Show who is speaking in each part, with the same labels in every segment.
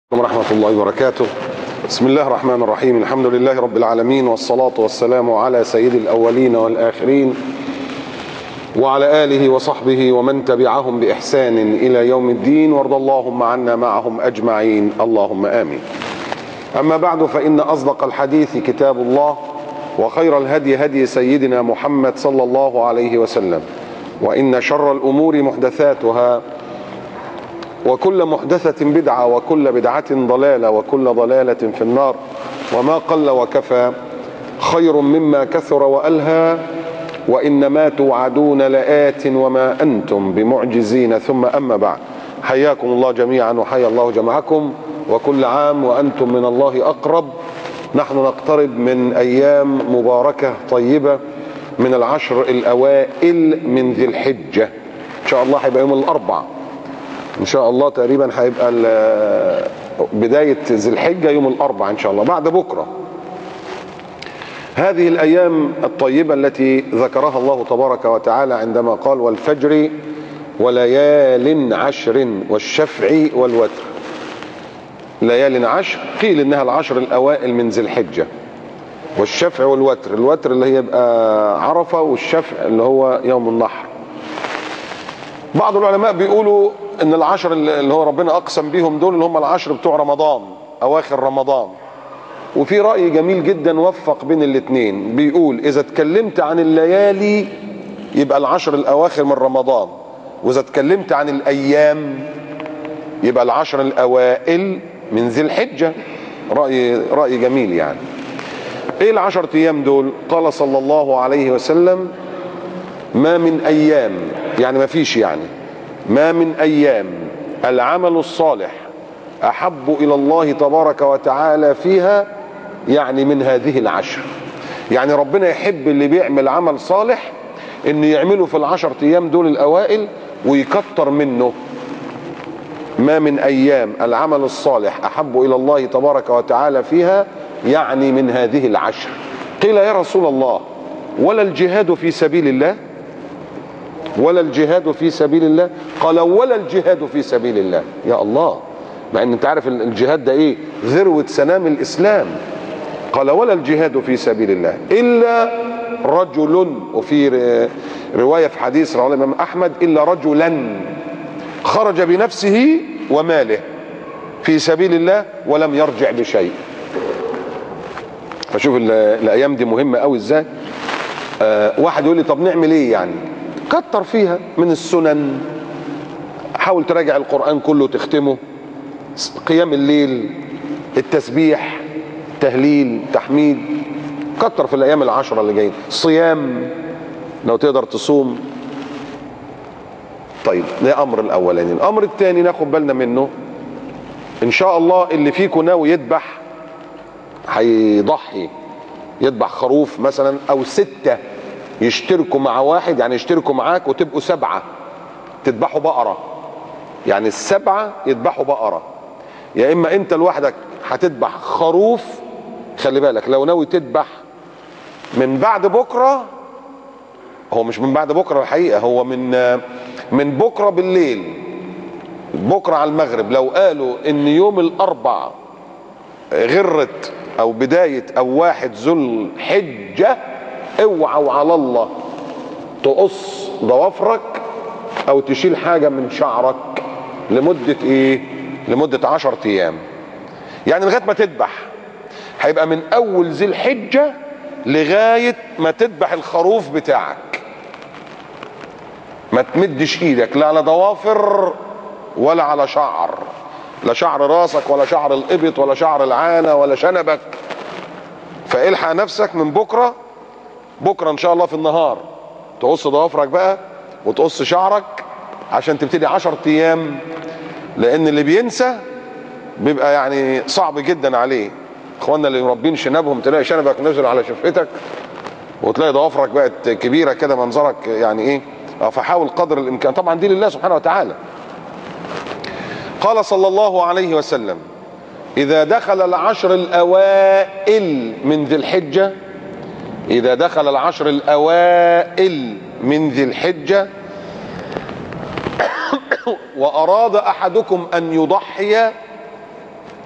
Speaker 1: ورحمة الله وبركاته. بسم الله الرحمن الرحيم. الحمد لله رب العالمين، والصلاة والسلام على سيد الأولين والآخرين وعلى آله وصحبه ومن تبعهم بإحسان إلى يوم الدين، وارض اللهم عنا معهم أجمعين، اللهم آمين. أما بعد، فإن أصدق الحديث كتاب الله، وخير الهدي هدي سيدنا محمد صلى الله عليه وسلم، وإن شر الأمور محدثاتها، وكل محدثة بدعة، وكل بدعة ضلالة، وكل ضلالة في النار. وما قل وكفى خير مما كثر وألهى، وإنما توعدون لآت وما أنتم بمعجزين. ثم أما بعد، حياكم الله جميعا وحيا الله جمعكم، وكل عام وأنتم من الله أقرب. نحن نقترب من أيام مباركة طيبة من العشر الأوائل من ذي الحجة. إن شاء الله هيبقى يوم الأربع إن شاء الله، تقريبا هيبقى بداية ذي الحجة يوم الأربع إن شاء الله، بعد بكرة. هذه الأيام الطيبة التي ذكرها الله تبارك وتعالى عندما قال: والفجر وليال عشر والشفع والوتر. ليال عشر قيل إنها العشر الأوائل من ذي الحجة، والشفع والوتر، الوتر اللي هي يبقى عرفة، والشفع اللي هو يوم النحر. بعض العلماء بيقولوا ان العشر اللي هو ربنا اقسم بيهم دول اللي هم العشر بتوع رمضان، اواخر رمضان. وفي رأي جميل جدا وفق بين الاثنين، بيقول اذا اتكلمت عن الليالي يبقى العشر الاواخر من رمضان، واذا اتكلمت عن الايام يبقى العشر الاوائل من ذي الحجة. رأي جميل يعني. ايه العشر ايام دول؟ قال صلى الله عليه وسلم: ما من ايام، يعني ما فيش، يعني ما من ايام العمل الصالح احب الى الله تبارك وتعالى فيها، يعني من هذه العشر. يعني ربنا يحب اللي بيعمل عمل صالح انه يعمله في العشر ايام دول الاوائل ويكتر منه. ما من ايام العمل الصالح احب الى الله تبارك وتعالى فيها، يعني من هذه العشر. قيل: يا رسول الله، ولا الجهاد في سبيل الله؟ ولا الجهاد في سبيل الله؟ قال: ولا الجهاد في سبيل الله. يا الله، مع ان انت عارف الجهاد ده ايه؟ ذروة سنام الاسلام. قال: ولا الجهاد في سبيل الله الا رجل، وفي رواية في حديث رواه الامام احمد: الا رجلا خرج بنفسه وماله في سبيل الله ولم يرجع بشيء. فشوف الايام دي مهمة قوي ازاي. واحد يقول لي: طب نعمل ايه يعني؟ كتر فيها من السنن، حاول تراجع القرآن كله تختمه، قيام الليل، التسبيح، تهليل، تحميد. كتر في الأيام العشرة اللي جايين. صيام لو تقدر تصوم. طيب، ده أمر الأولاني. الأمر الثاني ناخد بالنا منه، إن شاء الله اللي فيكم ناوي يذبح، هيضحي، يذبح خروف مثلا أو 6 يشتركوا مع واحد، يعني يشتركوا معاك وتبقوا 7 تذبحوا بقرة. يعني ال7 يذبحوا بقرة، يا إما أنت لوحدك هتذبح خروف. خلي بالك، لو ناوي تذبح من بعد بكرة، هو مش من بعد بكرة الحقيقة، هو من بكرة بالليل، بكرة على المغرب. لو قالوا إن يوم الأربع غرت أو بداية أو 1 ذو الحجة، اوعى وعلى الله تقص ضوافرك او تشيل حاجة من شعرك لمدة ايه؟ لمدة 10 ايام. يعني لغاية ما تذبح، هيبقى من اول ذي الحجة لغاية ما تذبح الخروف بتاعك. ما تمدش ايدك لا على ضوافر ولا على شعر، لا شعر راسك ولا شعر الابط ولا شعر العانة ولا شنبك. فالحق نفسك من بكرة ان شاء الله في النهار تقص ضوافرك بقى وتقص شعرك عشان تبتدي 10 ايام. لان اللي بينسى بيبقى يعني صعب جدا عليه. اخواننا اللي مربين شنبهم، تلاقي شنبك نزل على شفتك وتلاقي ضوافرك بقت كبيره كده، منظرك يعني ايه. فحاول قدر الامكان، طبعا دي لله سبحانه وتعالى. قال صلى الله عليه وسلم: اذا دخل العشر الاوائل من ذي الحجه، إذا دخل العشر الأوائل من ذي الحجة وأراد أحدكم أن يضحي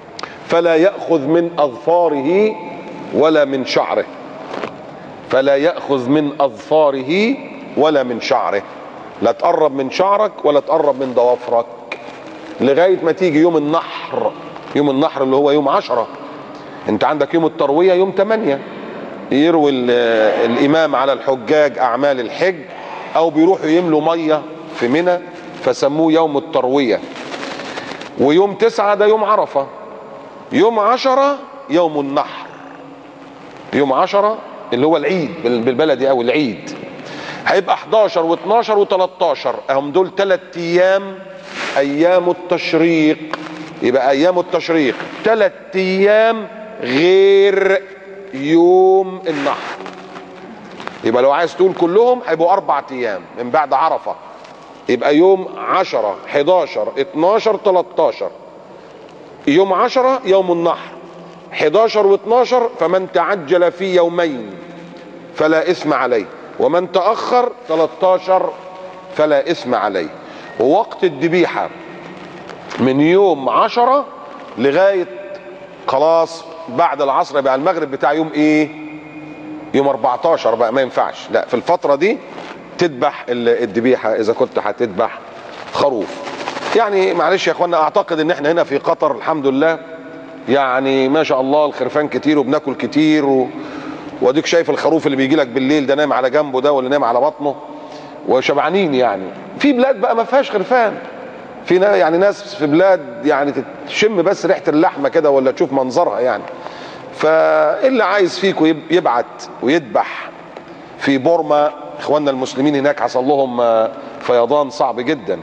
Speaker 1: فلا يأخذ من أظفاره ولا من شعره، فلا يأخذ من أظفاره ولا من شعره، لا تقرب من شعرك ولا تقرب من ضوافرك لغاية ما تيجي يوم النحر. يوم النحر اللي هو يوم 10. انت عندك يوم التروية يوم 8، يروي الإمام على الحجاج أعمال الحج، أو بيروحوا يملوا مية في منى فسموه يوم التروية. ويوم 9 ده يوم عرفة. يوم 10 يوم النحر. يوم 10 اللي هو العيد بالبلدي أو العيد. هيبقى 11 و12 و13 هم دول 3 أيام أيام التشريق. يبقى أيام التشريق 3 أيام غير يوم النحر. يبقى لو عايز تقول كلهم هيبقوا 4 أيام من بعد عرفة. يبقى يوم 10 11 12 13. يوم 10 يوم النحر. 11 و12 فمن تعجل في يومين فلا إثم عليه، ومن تأخر 13 فلا إثم عليه. ووقت الذبيحة من يوم 10 لغاية خلاص بعد العصر يبقى المغرب بتاع يوم ايه؟ يوم 14 بقى ما ينفعش. لا، في الفترة دي تذبح الذبيحة اذا كنت هتذبح خروف. يعني معلش يا اخوانا، اعتقد ان احنا هنا في قطر الحمد لله يعني ما شاء الله الخرفان كتير وبناكل كتير واديك شايف الخروف اللي بيجي لك بالليل ده نايم على جنبه ده ولا نايم على بطنه وشبعانين. يعني في بلاد بقى ما فيهاش خرفان، في يعني ناس في بلاد يعني تشم بس ريحه اللحمه كده ولا تشوف منظرها يعني. فاللي عايز فيكم يبعت ويذبح في بورما. اخواننا المسلمين هناك حصل لهم فيضان صعب جدا.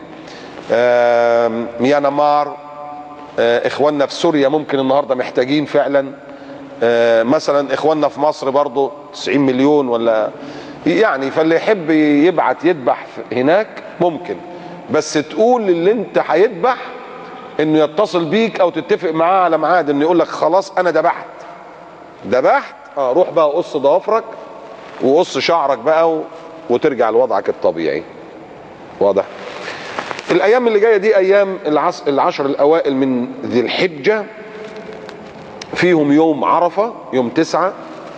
Speaker 1: ميانمار، اخواننا في سوريا ممكن النهارده محتاجين فعلا. مثلا اخواننا في مصر برضو 90 مليون ولا يعني. فاللي يحب يبعت يذبح هناك ممكن، بس تقول للي انت هيذبح انه يتصل بيك او تتفق معاه على ميعاد انه يقول لك خلاص انا ذبحت روح بقى قص ضوافرك وقص شعرك بقى وترجع لوضعك الطبيعي. واضح؟ الايام اللي جايه دي ايام العشر الاوائل من ذي الحجه، فيهم يوم عرفه يوم 9.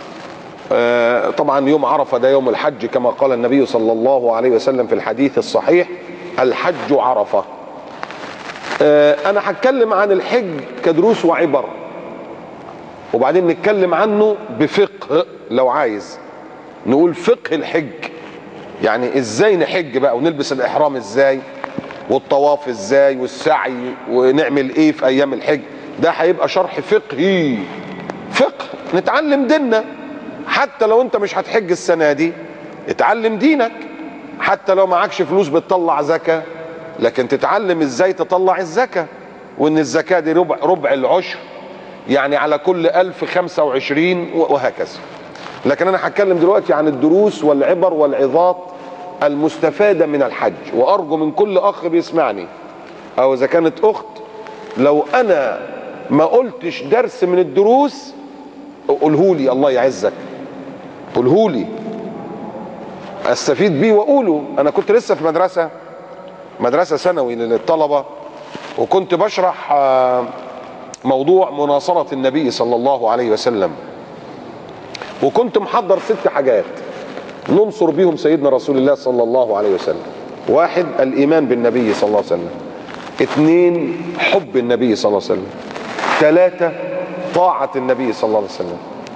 Speaker 1: طبعا يوم عرفه ده يوم الحج كما قال النبي صلى الله عليه وسلم في الحديث الصحيح: الحج عرفه. انا هتكلم عن الحج كدروس وعبر، وبعدين نتكلم عنه بفقه. لو عايز نقول فقه الحج، يعني ازاي نحج بقى ونلبس الاحرام ازاي والطواف ازاي والسعي ونعمل ايه في ايام الحج. ده هيبقى شرح فقهي، فقه نتعلم ديننا. حتى لو انت مش هتحج السنه دي اتعلم دينك. حتى لو معكش فلوس بتطلع زكاه، لكن تتعلم ازاي تطلع الزكاه، وان الزكاه دي ربع العشر، يعني على كل 1000 25 وهكذا. لكن انا هتكلم دلوقتي عن الدروس والعبر والعظات المستفاده من الحج. وارجو من كل اخ بيسمعني او اذا كانت اخت، لو انا ما قلتش درس من الدروس قولهولي، الله يعزك قولهولي استفيد بيه واقوله. انا كنت لسه في مدرسه ثانوي للطلبه، وكنت بشرح موضوع مناصره النبي صلى الله عليه وسلم، وكنت محضر 6 حاجات ننصر بيهم سيدنا رسول الله صلى الله عليه وسلم. 1 الايمان بالنبي صلى الله عليه وسلم. 2 حب النبي صلى الله عليه وسلم. 3 طاعة النبي صلى الله عليه وسلم.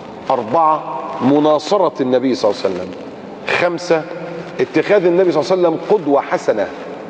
Speaker 1: 4 مناصرة النبي صلى الله عليه وسلم. 5 اتخاذ النبي صلى الله عليه وسلم قدوة حسنة.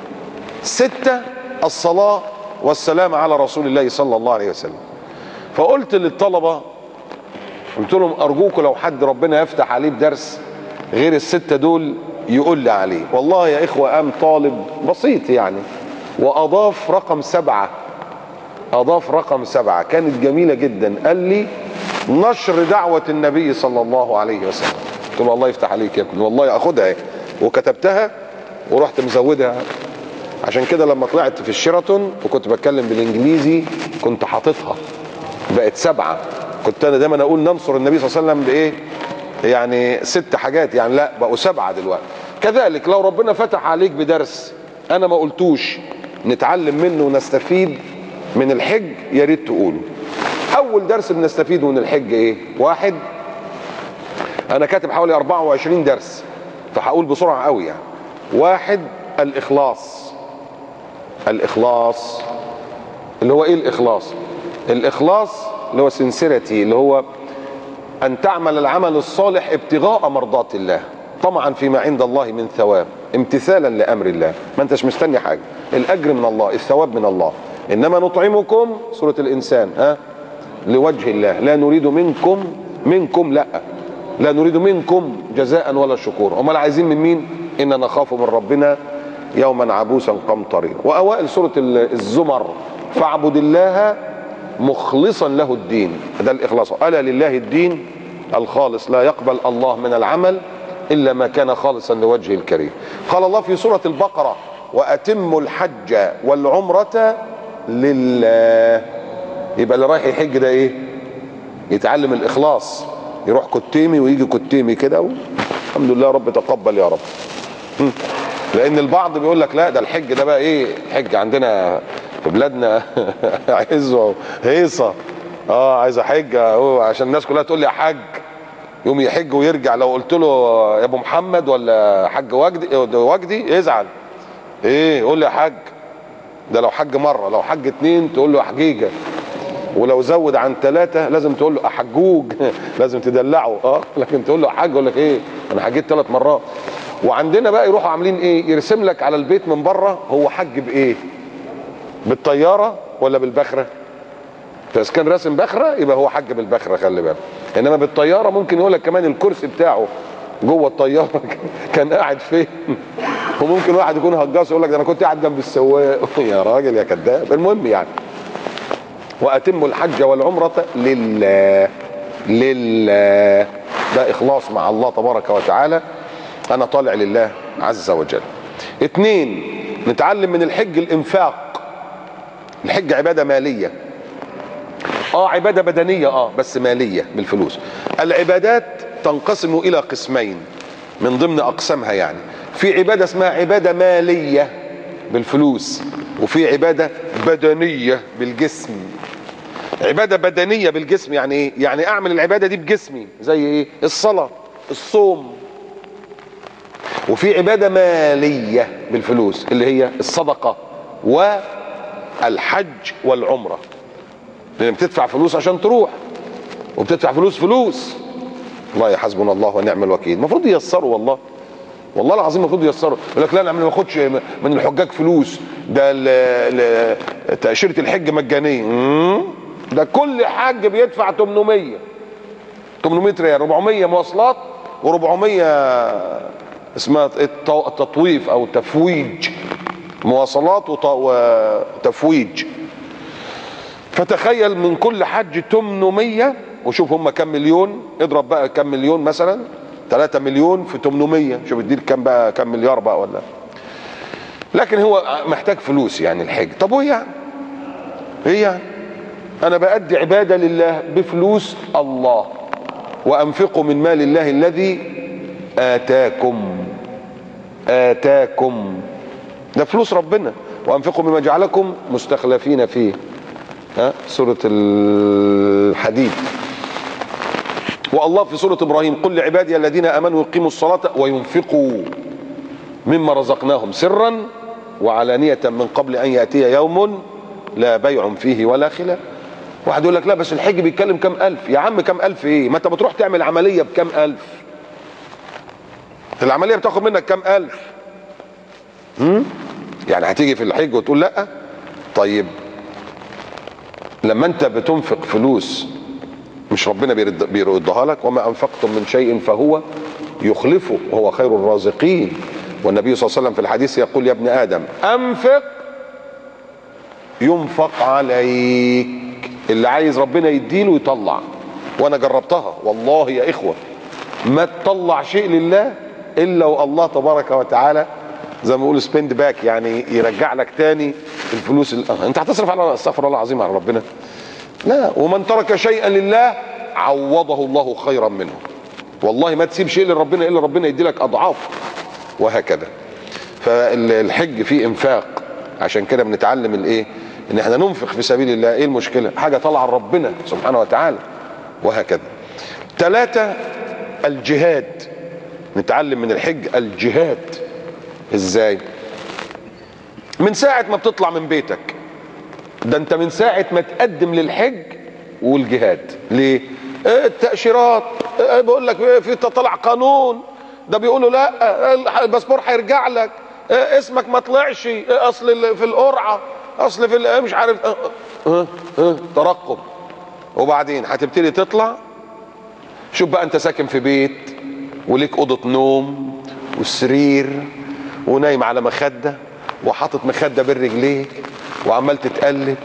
Speaker 1: 6 الصلاة والسلام على رسول الله صلى الله عليه وسلم. فقلت للطلبة، قلت لهم ارجوكم لو حد ربنا يفتح عليه بدرس غير ال6 دول يقول لي عليه. والله يا اخوة قام طالب بسيط يعني واضاف رقم 7. اضاف رقم 7 كانت جميلة جدا. قال لي نشر دعوة النبي صلى الله عليه وسلم. قلت له الله يفتح عليك يا ابني، والله اخدها. وكتبتها ورحت مزودها. عشان كده لما طلعت في الشيراتون وكنت بتكلم بالانجليزي كنت حاططها بقت 7. كنت انا دايما اقول ننصر النبي صلى الله عليه وسلم بايه يعني 6 حاجات، يعني لا بقوا 7 دلوقتي. كذلك لو ربنا فتح عليك بدرس انا ما قلتوش نتعلم منه ونستفيد من الحج، يا ريت تقوله. اول درس بنستفيده من الحج ايه؟ واحد، انا كاتب حوالي 24 درس فهقول بسرعة قوي يعني. واحد، الاخلاص. الاخلاص اللي هو ايه الاخلاص؟ الاخلاص اللي هو سنسيرتي، اللي هو ان تعمل العمل الصالح ابتغاء مرضات الله، طمعا فيما عند الله من ثواب، امتثالا لامر الله، ما انتش مستني حاجه، الاجر من الله، الثواب من الله. انما نطعمكم، سوره الانسان، لوجه الله، لا نريد منكم لا نريد منكم جزاء ولا شكورا. امال عايزين من مين؟ إننا نخاف من ربنا يوما عبوسا قمطريرا. واوائل سوره الزمر، فاعبد الله مخلصا له الدين، ده الاخلاص. الا لله الدين الخالص، لا يقبل الله من العمل الا ما كان خالصا لوجهه الكريم. قال الله في سوره البقره: واتموا الحج والعمره لله. يبقى اللي رايح يحج ده ايه؟ يتعلم الاخلاص، يروح كتيمي ويجي كتيمي كده الحمد لله رب تقبل يا رب. لان البعض بيقول لك لا ده الحج ده بقى ايه؟ الحج عندنا في بلادنا عزوه هيصه، عايز احج عشان الناس كلها تقول لي يا حاج، يوم يحج ويرجع. لو قلت له يا ابو محمد ولا حاج وجدي يزعل. ايه؟ يقول لي يا حاج. ده لو حج مره، لو حج 2 تقول له حجيجه، ولو زود عن 3 لازم تقول له احجوج لازم تدلعه. لكن تقول له حاج يقول لك ايه؟ انا حجيت 3 مرات. وعندنا بقى يروحوا عاملين ايه؟ يرسم لك على البيت من بره هو حج بايه؟ بالطياره ولا بالبخره؟ فاذا كان راسم بخره يبقى هو حج بالبخره، خلي بالك. انما بالطياره ممكن يقول لك كمان الكرسي بتاعه جوه الطياره كان قاعد فين. وممكن واحد يكون هجاص يقول لك ده انا كنت قاعد جنب السواق يا راجل يا كذاب. المهم يعني، واتموا الحج والعمره لله. ده اخلاص مع الله تبارك وتعالى، انا طالع لله عز وجل. 2، نتعلم من الحج الانفاق. الحج عباده ماليه، عباده بدنيه بس ماليه بالفلوس. العبادات تنقسم الى قسمين من ضمن اقسامها، يعني في عباده اسمها عباده ماليه بالفلوس، وفي عباده بدنيه بالجسم. عباده بدنيه بالجسم يعني ايه؟ يعني اعمل العباده دي بجسمي، زي ايه؟ الصلاه، الصوم. وفي عباده ماليه بالفلوس اللي هي الصدقه والحج والعمره، لان بتدفع فلوس عشان تروح، وبتدفع فلوس. والله حسبنا الله ونعم الوكيل. المفروض ييسروا، والله العظيم المفروض ييسروا. يقول لك لا انا ما باخدش من الحجاج فلوس، ده تاشيره الحج مجانيه. ده كل حاج بيدفع 800 ريال، 400 مواصلات و400 اسمها التطويف او تفويج، مواصلات وتفويج. فتخيل من كل حج 800، وشوف هم كم مليون، اضرب بقى كم مليون، مثلا 3 مليون في 800، شوف اديك كم بقى، كم مليار بقى ولا. لكن هو محتاج فلوس يعني الحج. طب وايه يعني؟ انا بأدي عبادة لله بفلوس الله. وانفقوا من مال الله الذي آتاكم، ده فلوس ربنا. وانفقوا مما جعلكم مستخلفين فيه، سورة الحديد. والله في سورة ابراهيم: قل لعبادي الذين امنوا يقيموا الصلاة وينفقوا مما رزقناهم سرا وعلانية من قبل ان يأتي يوم لا بيع فيه ولا خلاف. واحد يقول لك لا بس الحج بيتكلم كام الف. يا عم كام الف ايه؟ ما انت بتروح تعمل عملية بكام الف، العملية بتاخد منك كام الف. يعني هتيجي في الحج وتقول لا؟ طيب لما انت بتنفق فلوس مش ربنا بيردها لك؟ وما انفقتم من شيء فهو يخلفه وهو خير الرازقين. والنبي صلى الله عليه وسلم في الحديث يقول: يا ابن ادم انفق ينفق عليك. اللي عايز ربنا يديله يطلع. وانا جربتها والله يا اخوة، ما تطلع شيء لله الا والله تبارك وتعالى زي ما بيقولوا سبند باك، يعني يرجع لك تاني الفلوس انت هتصرف على، استغفر الله العظيم، على ربنا؟ لا. ومن ترك شيئا لله عوضه الله خيرا منه. والله ما تسيب شيء لربنا الا ربنا يدي لك اضعاف، وهكذا. فالحج فيه انفاق، عشان كده بنتعلم الايه؟ ان احنا ننفق في سبيل الله، ايه المشكلة؟ حاجة طالعة ربنا سبحانه وتعالى. وهكذا. 3 الجهاد. نتعلم من الحج الجهاد. ازاي؟ من ساعة ما بتطلع من بيتك، ده انت من ساعة ما تقدم للحج والجهاد. ليه؟ التأشيرات، بيقول لك في طلع قانون، ده بيقولوا لا الباسبور هيرجع لك، اسمك ما طلعش، اصل في القرعة، اصل في مش عارف، ترقب. وبعدين هتبتدي تطلع. شوف بقى، انت ساكن في بيت وليك اوضه نوم وسرير ونايم على مخده وحاطط مخده بين رجليك وعمال تتقلب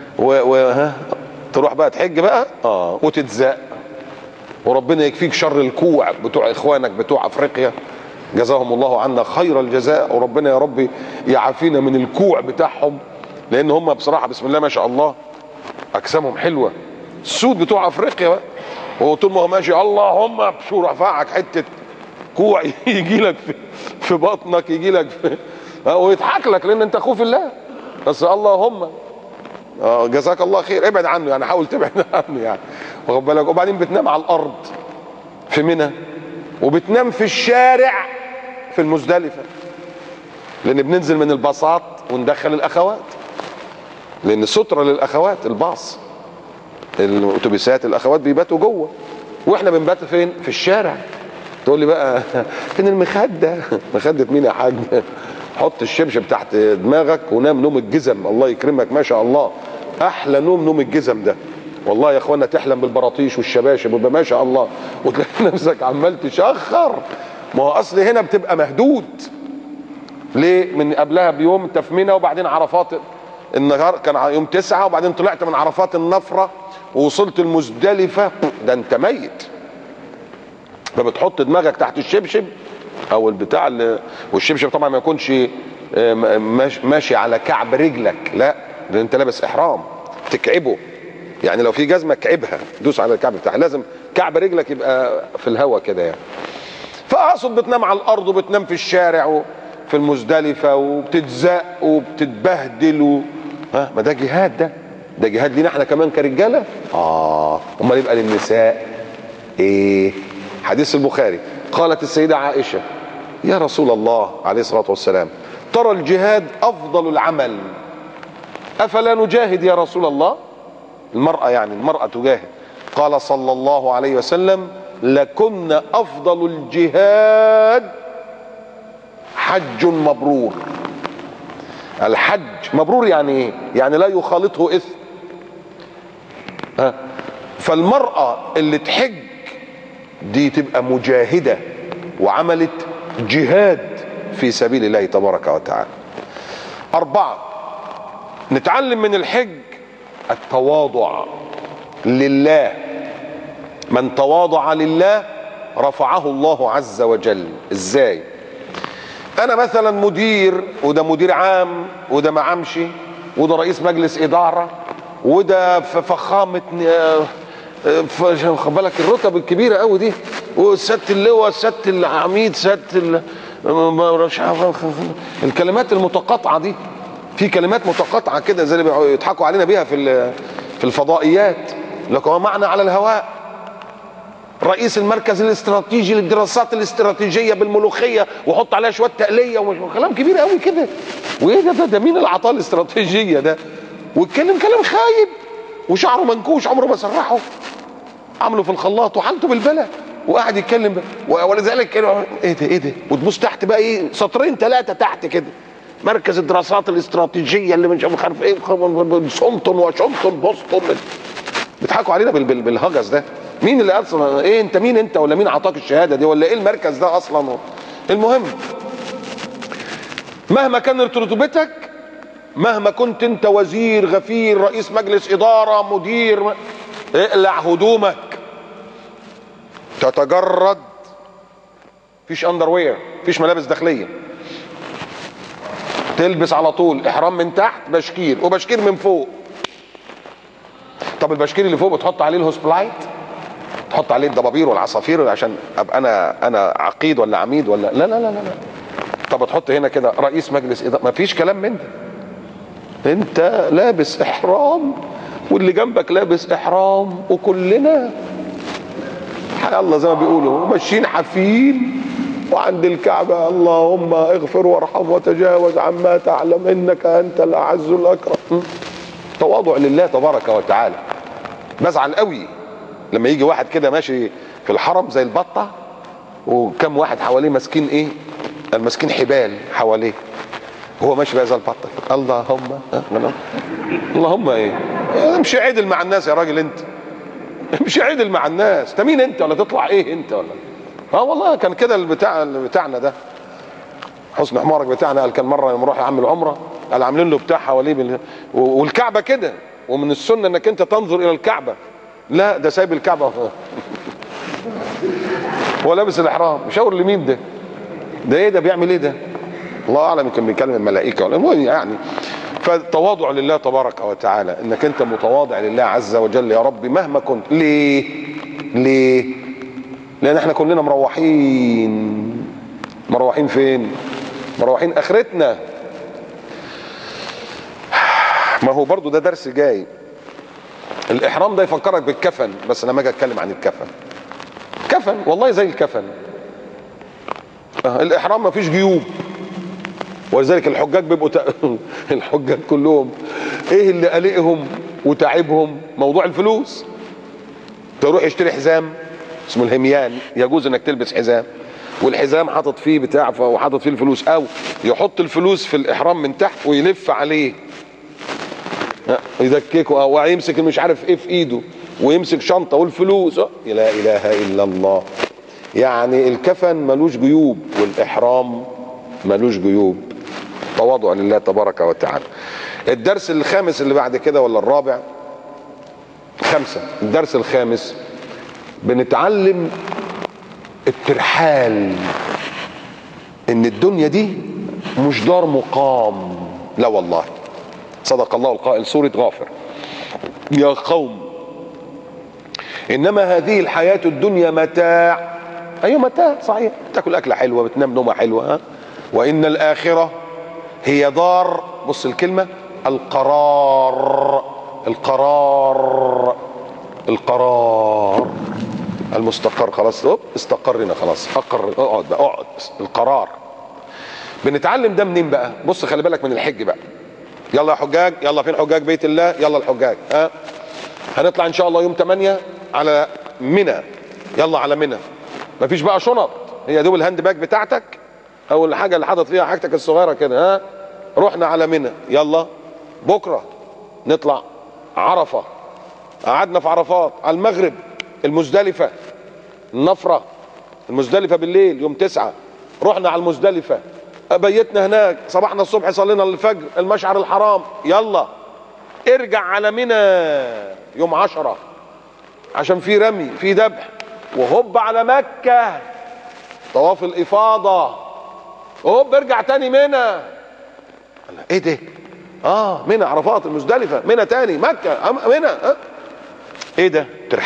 Speaker 1: تروح بقى تحج بقى وتتزق، وربنا يكفيك شر الكوع بتوع اخوانك بتوع افريقيا، جزاهم الله عنا خير الجزاء، وربنا يا رب يعافينا من الكوع بتاعهم، لان هم بصراحه بسم الله ما شاء الله اجسامهم حلوه. السود بتوع افريقيا بقى، وطول ما هو ماشي اللهم شو رفعك حته كوع يجي لك في بطنك، يجي لك ويضحك لك لان انت اخوه في الله، بس اللهم جزاك الله خير، ابعد عنه يعني، حاول تبعد عنه يعني، واخد بالك. وبعدين بتنام على الارض في منى، وبتنام في الشارع في المزدلفه، لان بننزل من الباصات وندخل الاخوات، لان ستره للاخوات الباص، الاتوبيسات الاخوات بيباتوا جوه، واحنا بنبات فين؟ في الشارع. تقول لي بقى فين المخده؟ مخده مين يا حاج؟ حط الشبشب تحت دماغك ونام نوم الجزم، الله يكرمك ما شاء الله، احلى نوم الجزم ده والله يا اخوانا. تحلم بالبراطيش والشباشب ويبقى ما شاء الله، وتلاقي نفسك عمال تشخر. ما هو اصل هنا بتبقى مهدود. ليه؟ من قبلها بيوم انت في منى، وبعدين عرفات النهار كان يوم 9، وبعدين طلعت من عرفات النفره ووصلت المزدلفه، ده انت ميت. فبتحط دماغك تحت الشبشب او البتاع والشبشب طبعا ما يكونش ماشي على كعب رجلك، لا، لان انت لابس احرام تكعبه، يعني لو في جزمه كعبها دوس على الكعب بتاعها، لازم كعب رجلك يبقى في الهواء كده يعني. فاقصد بتنام على الارض وبتنام في الشارع في المزدلفه وبتتزق وبتتبهدل ما ده جهاد، ده جهاد لينا احنا كمان كرجاله. امال يبقى للنساء ايه؟ حديث البخاري، قالت السيده عائشه يا رسول الله عليه الصلاه والسلام ترى الجهاد افضل العمل، افلا نجاهد يا رسول الله؟ المراه يعني المراه تجاهد. قال صلى الله عليه وسلم لكن افضل الجهاد حج مبرور. الحج مبرور يعني ايه؟ يعني لا يخالطه اثم. فالمرأة اللي تحج دي تبقى مجاهدة وعملت جهاد في سبيل الله تبارك وتعالى. 4 نتعلم من الحج التواضع لله. من تواضع لله رفعه الله عز وجل. ازاي؟ انا مثلا مدير، وده مدير عام، وده معامشي، وده رئيس مجلس اداره، وده في فخامه خد بالك الرتب الكبيره قوي دي، وسياده اللواء، سياده العميد، سياده الكلمات المتقاطعه دي. في كلمات متقاطعه كده زي اللي يضحكوا علينا بيها في الفضائيات، لكن معنى على الهواء. رئيس المركز الاستراتيجي للدراسات الاستراتيجيه بالملوخيه، وحط عليها شويه تقليه وكلام كبير قوي كده. وايه ده مين العطاء الاستراتيجيه ده؟ واتكلم كلام خايب، وشعره منكوش عمره ما سرحه، عمله في الخلاط وحالته بالبلا، وقاعد يتكلم ولذلك ايه ده وتبص تحت بقى ايه، سطرين 3 تحت كده، مركز الدراسات الاستراتيجيه اللي مش عارف ايه، سونتون واشنطن بوسطن. بيضحكوا علينا بالهجس ده. مين اللي اصلا ايه؟ انت مين انت؟ ولا مين عطاك الشهاده دي؟ ولا ايه المركز ده اصلا؟ المهم مهما كانت رتبتك، مهما كنت انت وزير، غفير، رئيس مجلس اداره، مدير، اقلع هدومك، تتجرد، مفيش اندروير، مفيش ملابس داخليه، تلبس على طول احرام من تحت بشكير، وبشكير من فوق. طب البشكير اللي فوق بتحط عليه الهوسبلايت، تحط عليه الضبابير والعصافير عشان ابقى انا عقيد ولا عميد ولا لا لا لا لا. طب تحط هنا كده رئيس مجلس اداره، مفيش كلام من ده. انت لابس احرام واللي جنبك لابس احرام وكلنا الله زي ما بيقولوا ماشيين حافين وعند الكعبة اللهم اغفر وارحم وتجاوز عما تعلم انك انت الاعز الاكرم. تواضع لله تبارك وتعالى. بزعل قوي لما يجي واحد كده ماشي في الحرم زي البطة وكم واحد حواليه ماسكين ايه؟ الماسكين حبال حواليه، هو ماشي بقى زي البطة. اللهم ايه؟ امشي عدل مع الناس يا راجل انت، امشي عدل مع الناس. انت مين انت؟ ولا تطلع ايه انت؟ ولا والله كان كده بتاعنا ده حسن حمارك بتاعنا. قال كان مره لما راح يعمل عمره قال عاملين له بتاع حواليه والكعبه كده، ومن السنه انك انت تنظر الى الكعبه. لا ده سايب الكعبه هو لابس الاحرام. مشاور لمين ده؟ ده ايه ده؟ بيعمل ايه ده؟ الله اعلم، يمكن بيكلم الملائكه ولا المهم يعني. فالتواضع لله تبارك وتعالى، انك انت متواضع لله عز وجل. يا رب مهما كنت. ليه؟ لان احنا كلنا مروحين فين؟ مروحين اخرتنا. ما هو برضو ده درس جاي. الاحرام ده يفكرك بالكفن، بس لما اجي اتكلم عن الكفن، كفن والله زي الكفن. الاحرام ما فيش جيوب، ولذلك الحجاج بيبقوا الحجاج كلهم ايه اللي قلقهم وتعبهم؟ موضوع الفلوس. تروح يشتري حزام اسمه الهميان، يجوز انك تلبس حزام والحزام حاطط فيه بتاع وحاطط فيه الفلوس، او يحط الفلوس في الاحرام من تحت ويلف عليه يدككه، او يمسك مش عارف ايه في ايده ويمسك شنطه والفلوس. لا اله الا الله. يعني الكفن ملوش جيوب والاحرام ملوش جيوب. تواضع لله تبارك وتعالى. الدرس الخامس اللي بعد كده ولا الرابع؟ 5. الدرس الخامس بنتعلم الترحال، ان الدنيا دي مش دار مقام. لا والله، صدق الله القائل سورة غافر: يا قوم انما هذه الحياة الدنيا متاع. ايوه متاع صحيح، تاكل اكلة حلوة، بتنام نومة حلوة، وان الاخرة هي دار، بص الكلمة، القرار المستقر. خلاص استقرنا خلاص، اقعد بقى، اقعد. القرار بنتعلم ده منين بقى؟ بص خلي بالك من الحج بقى. يلا يا حجاج، يلا فين حجاج بيت الله؟ يلا الحجاج هنطلع ان شاء الله يوم 8 على منى. يلا على منى. مفيش بقى شنط، هي دول الهاند باج بتاعتك او الحاجه اللي حاطط فيها حاجتك الصغيره كده. رحنا على منى. يلا بكره نطلع عرفه. قعدنا في عرفات على المغرب. المزدلفه، النفره، المزدلفه بالليل يوم 9. رحنا على المزدلفه، بيتنا هناك، صباحنا الصبح صلينا الفجر، المشعر الحرام. يلا ارجع على منى يوم 10 عشان في رمي، في ذبح، وهوب على مكة طواف الإفاضة، وهوب ارجع تاني منى. ايه ده؟ منى، عرفات، المزدلفة، منى تاني، مكة، منى. ايه ده؟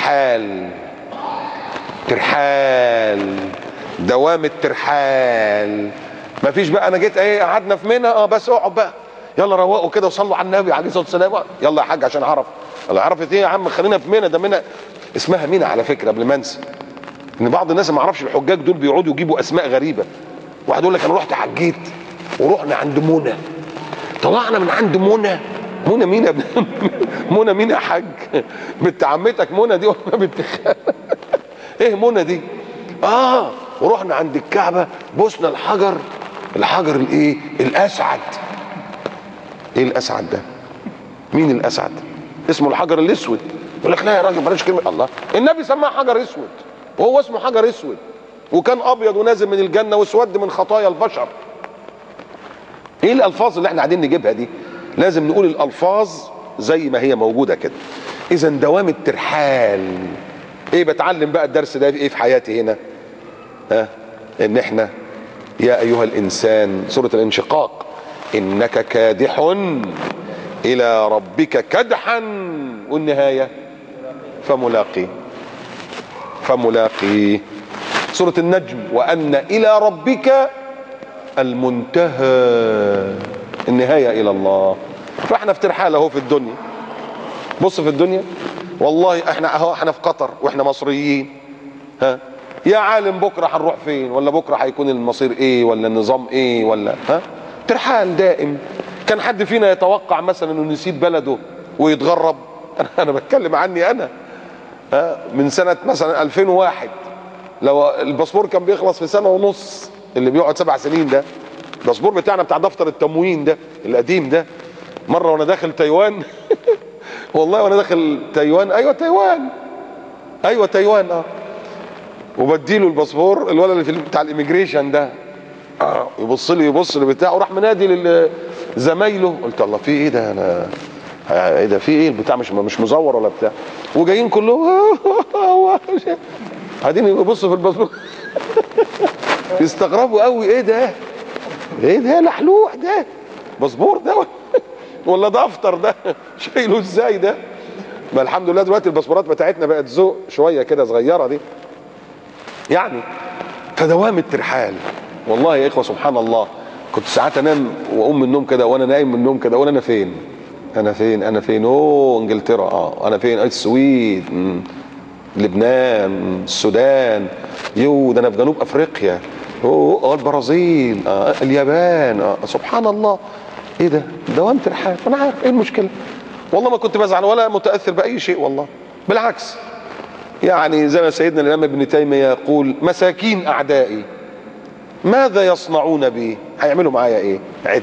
Speaker 1: ترحال، دوام الترحال. مفيش بقى انا جيت ايه قعدنا في منى بس اقعد بقى، يلا روقوا كده وصلوا على النبي عليه الصلاه والسلام. يلا يا حاج عشان اعرف. الله عرفت ايه يا عم؟ خلينا في منى. ده منى اسمها منى على فكره، قبل ما انسى، ان بعض الناس ما يعرفش الحجاج دول بيقعدوا يجيبوا اسماء غريبه. واحد يقول لك انا رحت حجيت ورحنا عند منى، طلعنا من عند منى. منى مين يا ابن منى مين يا حاج؟ بنت عمتك منى دي ولا بنت ايه منى دي؟ ورحنا عند الكعبه بوسنا الحجر الايه؟ الاسعد. ايه الاسعد ده؟ مين الاسعد؟ اسمه الحجر الاسود. يقول لك لا يا راجل بلاش كلمه. الله، النبي سماه حجر اسود وهو اسمه حجر اسود، وكان ابيض ونازل من الجنه واسود من خطايا البشر. ايه الالفاظ اللي احنا قاعدين نجيبها دي؟ لازم نقول الالفاظ زي ما هي موجوده كده. اذا دوام الترحال. ايه بتعلم بقى الدرس ده ايه في حياتي هنا؟ ان احنا يا ايها الانسان، سوره الانشقاق، انك كادح الى ربك كدحا، والنهايه فملاقيه. سوره النجم، وان الى ربك المنتهى، النهايه الى الله. فاحنا في ترحال اهو في الدنيا. بص في الدنيا والله احنا اهو، احنا في قطر واحنا مصريين. ها يا عالم بكره هنروح فين، ولا بكره هيكون المصير ايه، ولا النظام ايه، ولا ترحال دائم. كان حد فينا يتوقع مثلا انه يسيب بلده ويتغرب؟ انا بتكلم عني انا. من سنه مثلا 2001 لو الباسبور كان بيخلص في سنه ونص، اللي بيقعد 7 سنين ده، الباسبور بتاعنا بتاع دفتر التموين ده القديم ده، مره وانا داخل تايوان والله وانا داخل تايوان، ايوه تايوان، ايوه تايوان، وبديله الباسبور، الولد اللي في بتاع الاميجريشن ده يبص لي بتاعه، راح منادي لزمايله. قلت الله في ايه ده، انا ايه ده، في ايه البتاع مش مزور ولا بتاع، وجايين كلهم قاعدين يبصوا في الباسبور يستغربوا قوي، ايه ده، ايه ده لحلوح ده، باسبور ده ولا دفتر ده شايله ازاي ده؟ ما الحمد لله دلوقتي الباسبورات بتاعتنا بقت ذوق شويه كده صغيره دي يعني. فدوام الترحال والله يا اخوه سبحان الله. كنت ساعات انام واقوم من النوم كده، وانا نايم من النوم كده، وانا انا فين، انا فين اوه انجلترا، انا فين، السويد، لبنان، السودان، ده انا في جنوب افريقيا، البرازيل، اليابان، سبحان الله. ايه ده، دوام ترحال. انا عارف ايه المشكله، والله ما كنت بزعل ولا متاثر باي شيء والله، بالعكس. يعني زي ما سيدنا الامام ابن تيميه يقول: مساكين اعدائي ماذا يصنعون بي، هيعملوا معايا ايه؟ عد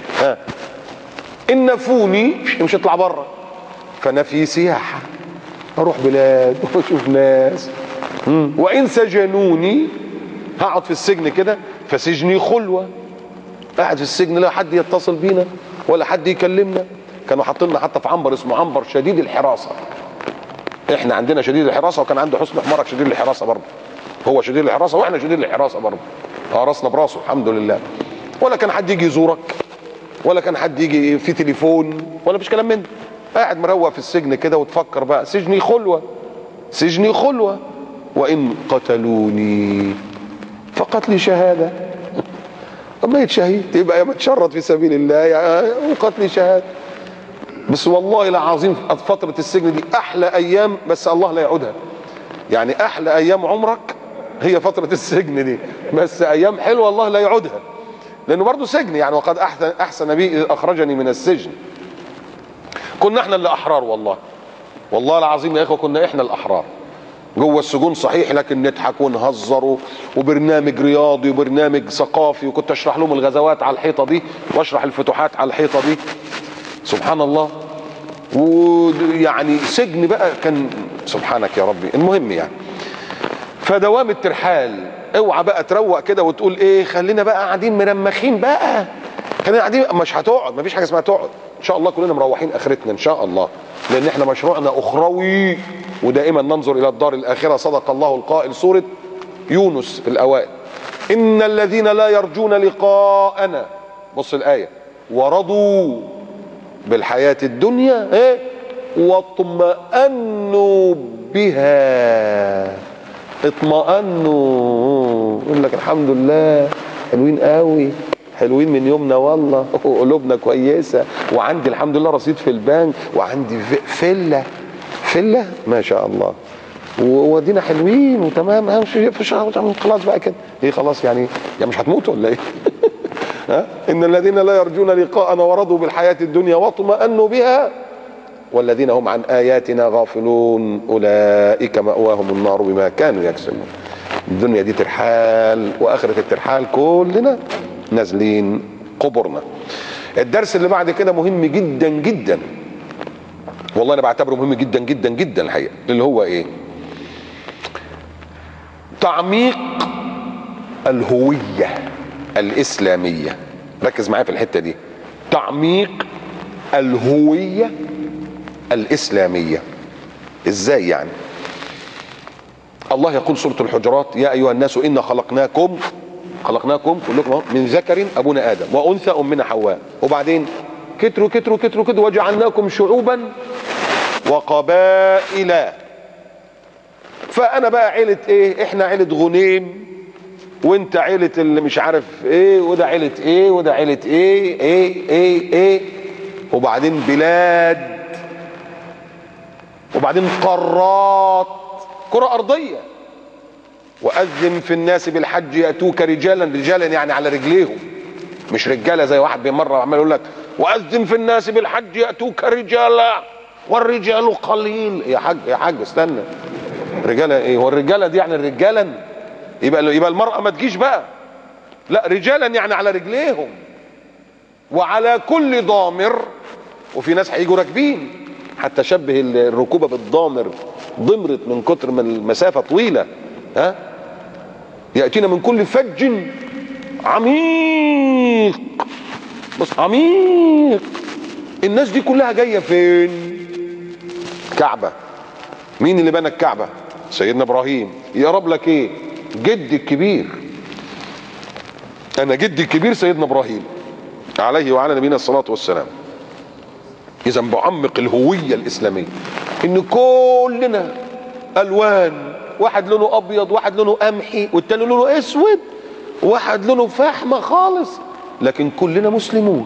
Speaker 1: ان نفوني مش هطلع بره، فانا في سياحه، اروح بلاد واشوف ناس. وان سجنوني، هقعد في السجن كده، فسجني خلوه، قاعد في السجن لا حد يتصل بينا ولا حد يكلمنا. كانوا حاطيننا حتى في عنبر اسمه عنبر شديد الحراسه. احنا عندنا شديد الحراسه، وكان عنده حسن حمارك شديد الحراسه برضه. هو شديد الحراسه واحنا شديد الحراسه برضه، راسنا براسه الحمد لله. ولا كان حد يجي يزورك، ولا كان حد يجي في تليفون، ولا فيش كلام من ده. قاعد مروق في السجن كده وتفكر بقى: سجني خلوه، سجني خلوه، وان قتلوني فقتلي شهاده. اما شهيد يبقى يا متشرد في سبيل الله يا قتلي شهاده. بس والله العظيم فتره السجن دي احلى ايام، بس الله لا يعودها. يعني احلى ايام عمرك هي فتره السجن دي، بس ايام حلوه الله لا يعودها، لانه برضه سجن يعني. وقد احسن بي اذ اخرجني من السجن. كنا احنا اللي احرار والله، والله العظيم يا اخوه كنا احنا الاحرار جوه السجون صحيح، لكن نضحك ونهزر، وبرنامج رياضي وبرنامج ثقافي، وكنت اشرح لهم الغزوات على الحيطه دي واشرح الفتوحات على الحيطه دي، سبحان الله. ويعني سجن بقى كان، سبحانك يا ربي. المهم يعني، فدوام الترحال. اوعى بقى تروق كده وتقول ايه خلينا بقى قاعدين مرمخين بقى، خلينا قاعدين، مش هتقعد، مفيش حاجه اسمها تقعد. ان شاء الله كلنا مروحين اخرتنا ان شاء الله، لان احنا مشروعنا اخروي، ودائما ننظر الى الدار الاخره. صدق الله القائل، سوره يونس في الاوائل: ان الذين لا يرجون لقاءنا، بص الايه، ورضوا بالحياه الدنيا واطمأنوا بها. اطمأنوا، يقول لك الحمد لله حلوين قوي، حلوين من يومنا والله، قلوبنا كويسه، وعندي الحمد لله رصيد في البنك، وعندي فيلا ما شاء الله، وودينا حلوين وتمام، مش خلاص بقى كده. ايه خلاص يعني مش هتموتوا ولا ايه؟ ان الذين لا يرجون لقاءنا ورضوا بالحياه الدنيا واطمأنوا بها والذين هم عن آياتنا غافلون أولئك مأواهم النار بما كانوا يكسبون. الدنيا دي ترحال، وآخرة الترحال كلنا نازلين قبورنا. الدرس اللي بعد كده مهم جدا جدا، والله أنا بعتبره مهم جدا جدا جدا الحقيقة، اللي هو إيه؟ تعميق الهوية الإسلامية. ركز معايا في الحتة دي، تعميق الهوية الإسلامية. ازاي يعني؟ الله يقول سورة الحجرات: يا أيها الناس إنا خلقناكم كلكم من ذكر أبونا آدم وأنثى أمنا حواء، وبعدين كتروا وجعلناكم شعوبا وقبائل. فأنا بقى عيلة إيه؟ إحنا عيلة غنيم، وأنت عيلة اللي مش عارف إيه، وده عيلة إيه، وده عيلة إيه. وبعدين بلاد، وبعدين قارات، كرة أرضية. وأذن في الناس بالحج يأتوك رجالا، رجالا يعني على رجليهم، مش رجالة زي واحد بمرة عمال يقول لك وأذن في الناس بالحج يأتوك رجالا والرجال قليل. يا حاج يا حاج استنى، رجالة ايه؟ هو الرجالة دي يعني رجالا؟ يبقى المرأة ما تجيش بقى، لا رجالا يعني على رجليهم وعلى كل ضامر. وفي ناس هيجوا راكبين، حتى شبه الركوبة بالضامر، ضمرت من كتر ما المسافة طويلة. ها، يأتينا من كل فج عميق. بص عميق. الناس دي كلها جاية فين؟ كعبة. مين اللي بنى الكعبة؟ سيدنا ابراهيم. يقرب لك ايه؟ جدي الكبير. انا جدي الكبير سيدنا ابراهيم عليه وعلى نبينا الصلاة والسلام. اذا بعمق الهوية الاسلامية ان كلنا الوان، واحد لونه ابيض، واحد لونه قمحي، والتاني لونه اسود، واحد لونه فحمة خالص، لكن كلنا مسلمون.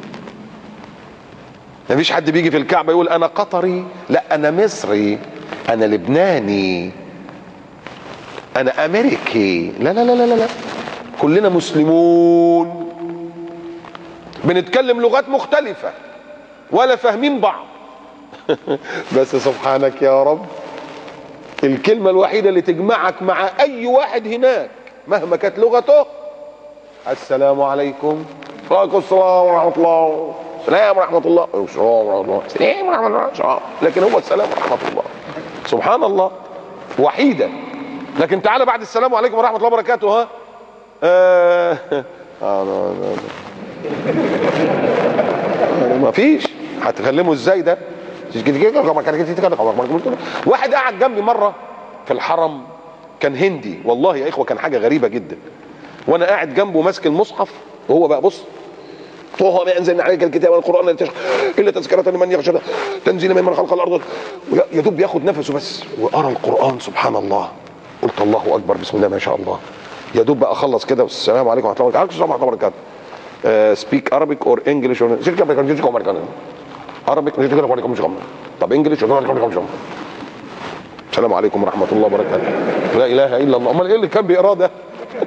Speaker 1: مفيش حد بيجي في الكعبة يقول انا قطري، لا انا مصري، انا لبناني، انا امريكي، لا لا لا لا لا، كلنا مسلمون. بنتكلم لغات مختلفة ولا فاهمين بعض بس سبحانك يا رب الكلمة الوحيدة اللي تجمعك مع اي واحد هناك مهما كانت لغته، السلام عليكم. وعليكم السلام ورحمة الله. السلام ورحمة الله. السلام ورحمة الله. السلام ورحمة الله. لكن هو السلام ورحمة الله، سبحان الله، وحيدة. لكن تعالى بعد السلام عليكم ورحمة الله وبركاته، ها ما فيش. هتكلموا ازاي ده؟ واحد قاعد جنبي مرة في الحرم، كان هندي والله يا اخوة، كان حاجة غريبة جدا. وانا قاعد جنبه ماسك المصحف، وهو بقى بص، طه ما انزلنا عليك الكتاب والقران الا تذكره لمن يخشى تنزيل ممن خلق الارض. يا دوب ياخد نفسه بس وقرا القران، سبحان الله. قلت الله اكبر، بسم الله ما شاء الله. يا دوب بقى اخلص كده، والسلام عليكم ورحمه الله وبركاته. السلام عليكم ورحمه الله وبركاته. سبيك ارابيك اور انجلش؟ ارابيك. طب انجلش؟ السلام عليكم ورحمه الله وبركاته. لا اله الا الله. امال ايه اللي كان بيقراه ده؟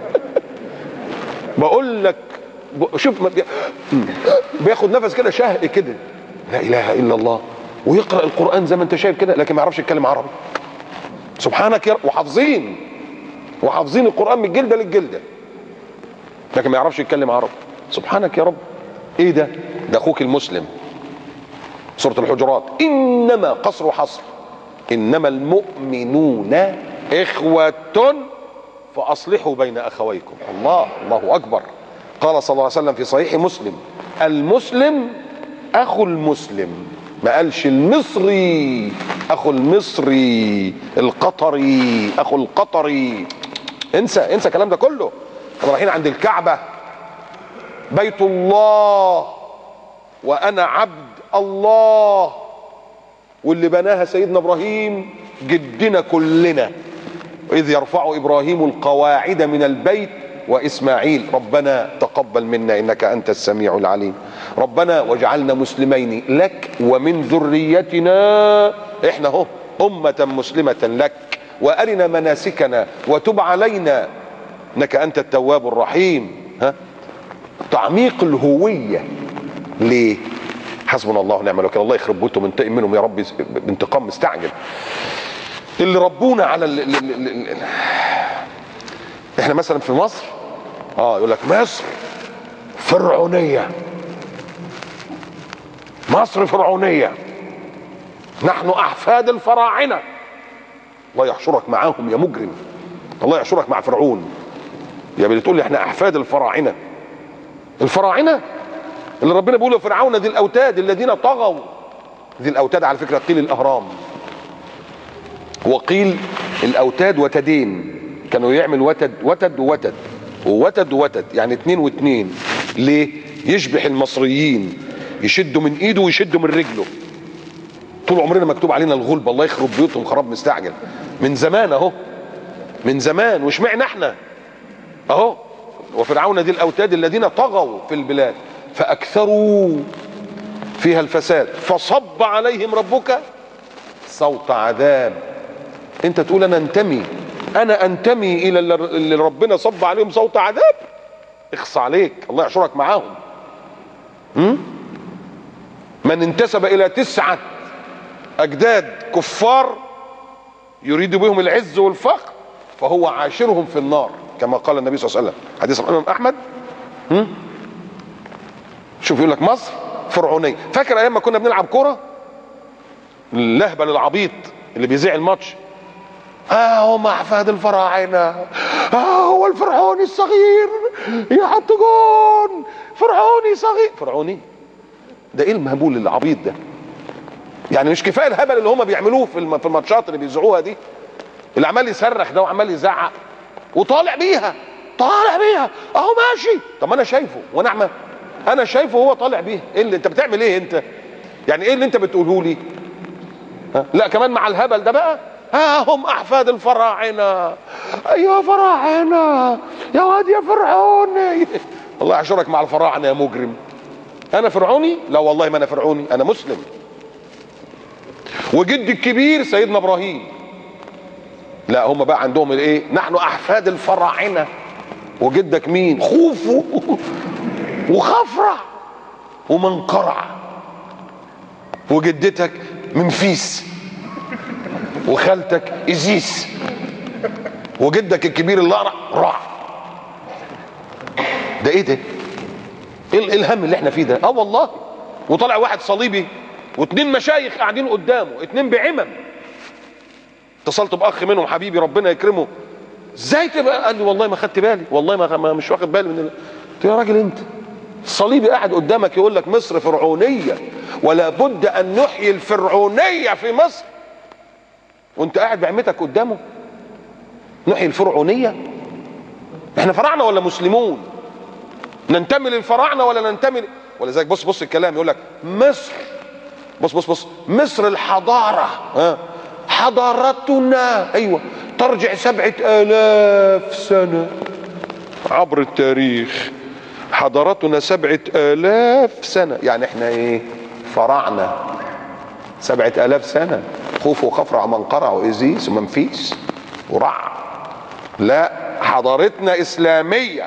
Speaker 1: بقول لك شوف، بياخد نفس كده شهق كده، لا اله الا الله، ويقرا القران زي ما انت شايف كده، لكن ما يعرفش يتكلم عربي. سبحانك يا رب. وحافظين القران من الجلده للجلده، لكن ما يعرفش يتكلم عربي. سبحانك يا رب. ايه ده؟ ده اخوك المسلم. سوره الحجرات، انما قصر حصر، انما المؤمنون اخوه فاصلحوا بين اخويكم. الله اكبر. قال صلى الله عليه وسلم في صحيح مسلم: المسلم اخو المسلم. ما قالش المصري اخو المصري، القطري اخو القطري. انسى الكلام ده كله. احنا رايحين عند الكعبة، بيت الله وانا عبد الله، واللي بناها سيدنا ابراهيم جدنا كلنا. واذ يرفع ابراهيم القواعد من البيت واسماعيل ربنا تقبل منا انك انت السميع العليم. ربنا واجعلنا مسلمين لك ومن ذريتنا، احنا اهو امه مسلمه لك، وارنا مناسكنا وتب علينا انك انت التواب الرحيم. ها، تعميق الهويه. ليه؟ حسبنا الله ونعم الوكيل. الله يخرب بيوتهم، انتقم منهم يا رب بانتقام مستعجل. اللي ربونا على احنا مثلا في مصر يقول لك مصر فرعونية، مصر فرعونية، نحن احفاد الفراعنة. الله يحشرك معاهم يا مجرم، الله يحشرك مع فرعون. يا بتقول لي احنا احفاد الفراعنة. الفراعنة اللي ربنا بيقول فرعون ذي الاوتاد الذين طغوا. ذي الاوتاد على فكرة قيل الاهرام، وقيل الاوتاد وتدين، كانوا يعمل وتد ووتد يعني 2 و2. ليه؟ يشبح المصريين، يشدوا من ايده ويشدوا من رجله. طول عمرنا مكتوب علينا الغلب. الله يخرب بيوتهم خراب مستعجل من زمان اهو، من زمان. واشمعنا احنا اهو. وفرعون ذي الاوتاد الذين طغوا في البلاد فاكثروا فيها الفساد فصب عليهم ربك صوت عذاب. انت تقول انا انتمي الى اللي ربنا صب عليهم صوت عذاب؟ اخص عليك، الله يحشرك معاهم. من انتسب الى 9 أجداد كفار يريد بهم العز والفخر فهو عاشرهم في النار كما قال النبي صلى الله عليه وسلم، حديث الامام احمد. شوف يقول لك مصر فرعونيه. فاكر ايام ما كنا بنلعب كوره اللهبل العبيط اللي بيذيع الماتش، هم احفاد الفراعنه، هو الفرعوني الصغير يحط جون، فرعوني صغير. فرعوني ده ايه المهبول العبيط ده؟ يعني مش كفايه الهبل اللي هم بيعملوه في الماتشات اللي بيذيعوها دي، اللي عمال يصرخ ده وعمال يزعق وطالع بيها اهو ماشي. طب انا شايفه ونعمه، انا شايفه هو طالع بيها. ايه اللي انت بتعمل ايه انت؟ يعني ايه اللي انت بتقوله لي؟ لا كمان مع الهبل ده بقى، هم احفاد الفراعنه، ايوه فراعنه يا واد يا فرعوني. الله يحشرك مع الفراعنه يا مجرم. انا فرعوني؟ لا والله ما انا فرعوني، انا مسلم. وجدي الكبير سيدنا ابراهيم. لا هم بقى عندهم الايه؟ نحن احفاد الفراعنه. وجدك مين؟ خوفو وخفرع ومنقرع. وجدتك منفيس وخالتك ازيس وجدك الكبير الاقرع رع. ده ايه ده؟ ايه الهم اللي احنا فيه ده؟ والله. وطلع واحد صليبي واتنين مشايخ قاعدين قدامه، اتنين بعمم. اتصلت باخ منهم حبيبي ربنا يكرمه، ازاي تبقى؟ قال لي والله ما خدت بالي، والله ما مش واخد بالي من قلت له يا راجل انت الصليبي قاعد قدامك يقول لك مصر فرعونيه ولا بد ان نحيي الفرعونيه في مصر، وانت قاعد بعمتك قدامه نحيي الفرعونيه؟ احنا فراعنه ولا مسلمون؟ ننتمي للفراعنه ولا ننتمي ولذلك بص الكلام يقول لك مصر، بص مصر الحضاره، حضارتنا ايوه ترجع 7000 سنه عبر التاريخ. حضارتنا 7000 سنه، يعني احنا ايه؟ فراعنه 7000 سنه. خوف وخفرع ومنقرع وازيس ومنفيس ورع. لا، حضارتنا اسلاميه.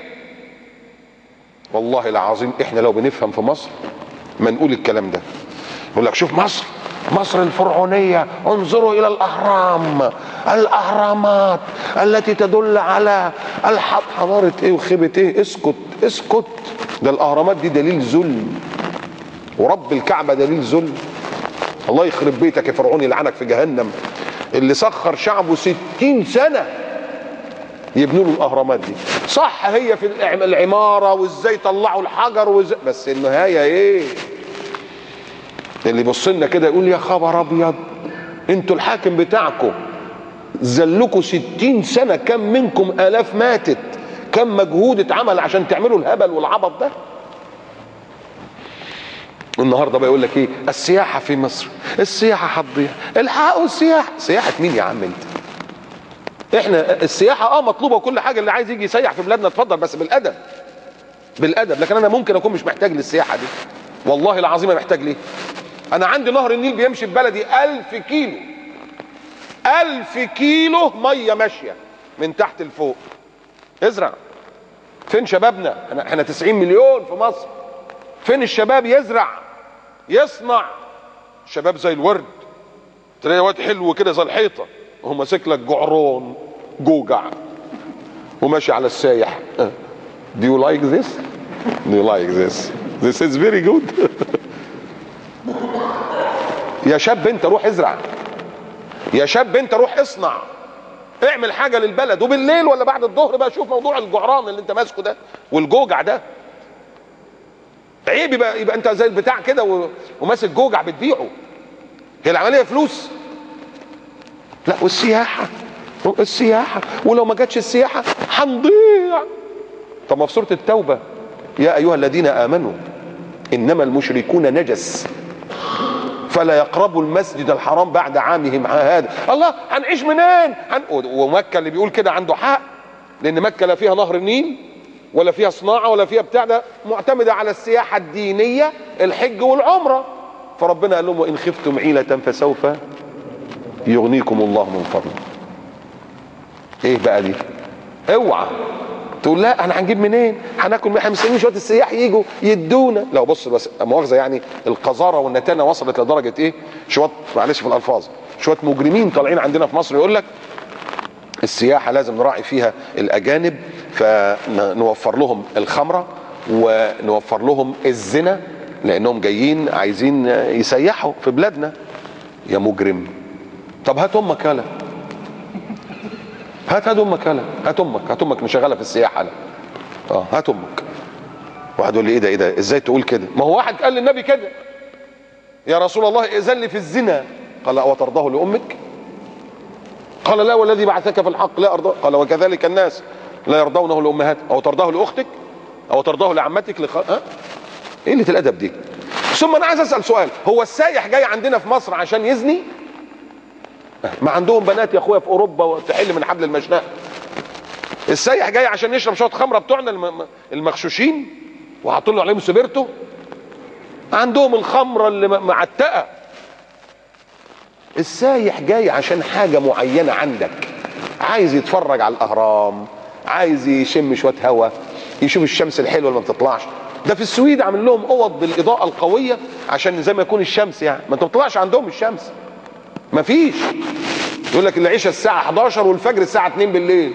Speaker 1: والله العظيم احنا لو بنفهم في مصر ما نقول الكلام ده. يقول لك شوف مصر الفرعونيه، انظروا الى الاهرامات التي تدل على حضاره ايه وخيبه ايه. اسكت. ده الاهرامات دي دليل ذل، ورب الكعبه دليل ذل. الله يخرب بيتك يا فرعون يلعنك في جهنم، اللي سخر شعبه 60 سنه يبنوا له الاهرامات دي. صح هي في العماره وازاي طلعوا الحجر بس النهايه ايه؟ اللي يبص لنا كده يقول يا خبر ابيض، انتوا الحاكم بتاعكم ذلكوا 60 سنه، كم منكم الاف ماتت، كم مجهود اتعمل عشان تعملوا الهبل والعبط ده. النهارده بقى يقول لك ايه؟ السياحه في مصر، السياحه هتضيع، الحقوا السياحه. سياحه مين يا عم انت؟ احنا السياحه مطلوبه وكل حاجه، اللي عايز يجي يسيح في بلادنا اتفضل، بس بالادب. لكن انا ممكن اكون مش محتاج للسياحه دي، والله العظيم ما محتاج ليه. انا عندي نهر النيل بيمشي في بلدي 1000 كيلو، 1000 كيلو ميه ماشيه من تحت لفوق. ازرع. فين شبابنا؟ احنا 90 مليون في مصر. فين الشباب يزرع يصنع؟ الشباب زي الورد، تلاقي واد حلو كده زي الحيطه وهو ماسك لك جعران جوجع وماشي على السايح. Do you like this? Do you like this? This is very good. يا شاب انت روح ازرع، يا شاب انت روح اصنع، اعمل حاجه للبلد. وبالليل ولا بعد الظهر بقى شوف موضوع الجعران اللي انت ماسكه ده والجوجع ده. عيب يبقى انت زي البتاع كده وماسك جوجع بتبيعه. هي العمليه فلوس؟ لا. والسياحه ولو ما جاتش السياحه هنضيع. طب ما في سوره التوبه يا ايها الذين امنوا انما المشركون نجس فلا يقربوا المسجد الحرام بعد عامهم هذا. الله، هنعيش منين؟ ومكه اللي بيقول كده عنده حق، لان مكه لا فيها نهر النيل ولا فيها صناعه ولا فيها بتاع، ده معتمده على السياحه الدينيه، الحج والعمره. فربنا قال لهم وان خفتم عيلة فسوف يغنيكم الله من فضله. ايه بقى دي؟ اوعى تقول لا احنا هنجيب منين؟ هناكل، احنا مستنيين شويه السياح يجوا يدونا. لو بص بس مؤاخذه يعني القذاره والنتانه وصلت لدرجه ايه؟ شويه معلش في الالفاظ، شويه مجرمين طالعين عندنا في مصر يقول لك السياحه لازم نراعي فيها الاجانب، فنوفر لهم الخمره ونوفر لهم الزنا لانهم جايين عايزين يسيحوا في بلادنا. يا مجرم، طب هات امك يالا، هات امك يالا، هات امك نشغلها في السياحه انا. هات امك. واحد يقول لي ايه ده ازاي تقول كده؟ ما هو واحد قال للنبي كده يا رسول الله ائذن لي في الزنا، قال وترضاه لامك؟ قال لا والذي بعثك في الحق لا ارضاه. قال وكذلك الناس لا يرضونه لامهات، او ترضاه لاختك، او ترضاه لعمتك ايه اللي الادب دي؟ ثم انا عايز اسال سؤال، هو السايح جاي عندنا في مصر عشان يزني؟ ما عندهم بنات يا اخويا في اوروبا وتحل من حبل المشنقه. السايح جاي عشان يشرب شويه خمره بتوعنا المغشوشين وحاطين له عليهم سبيرتو؟ عندهم الخمره اللي معتقه. السايح جاي عشان حاجه معينه عندك، عايز يتفرج على الاهرام، عايز يشم شويه هوا، يشوف الشمس الحلوه اللي ما بتطلعش. ده في السويد عامل لهم اوض بالاضاءه القويه عشان زي ما يكون الشمس يعني ما بتطلعش عندهم الشمس، مفيش. يقول لك العشاء الساعه 11 والفجر الساعه 2 بالليل.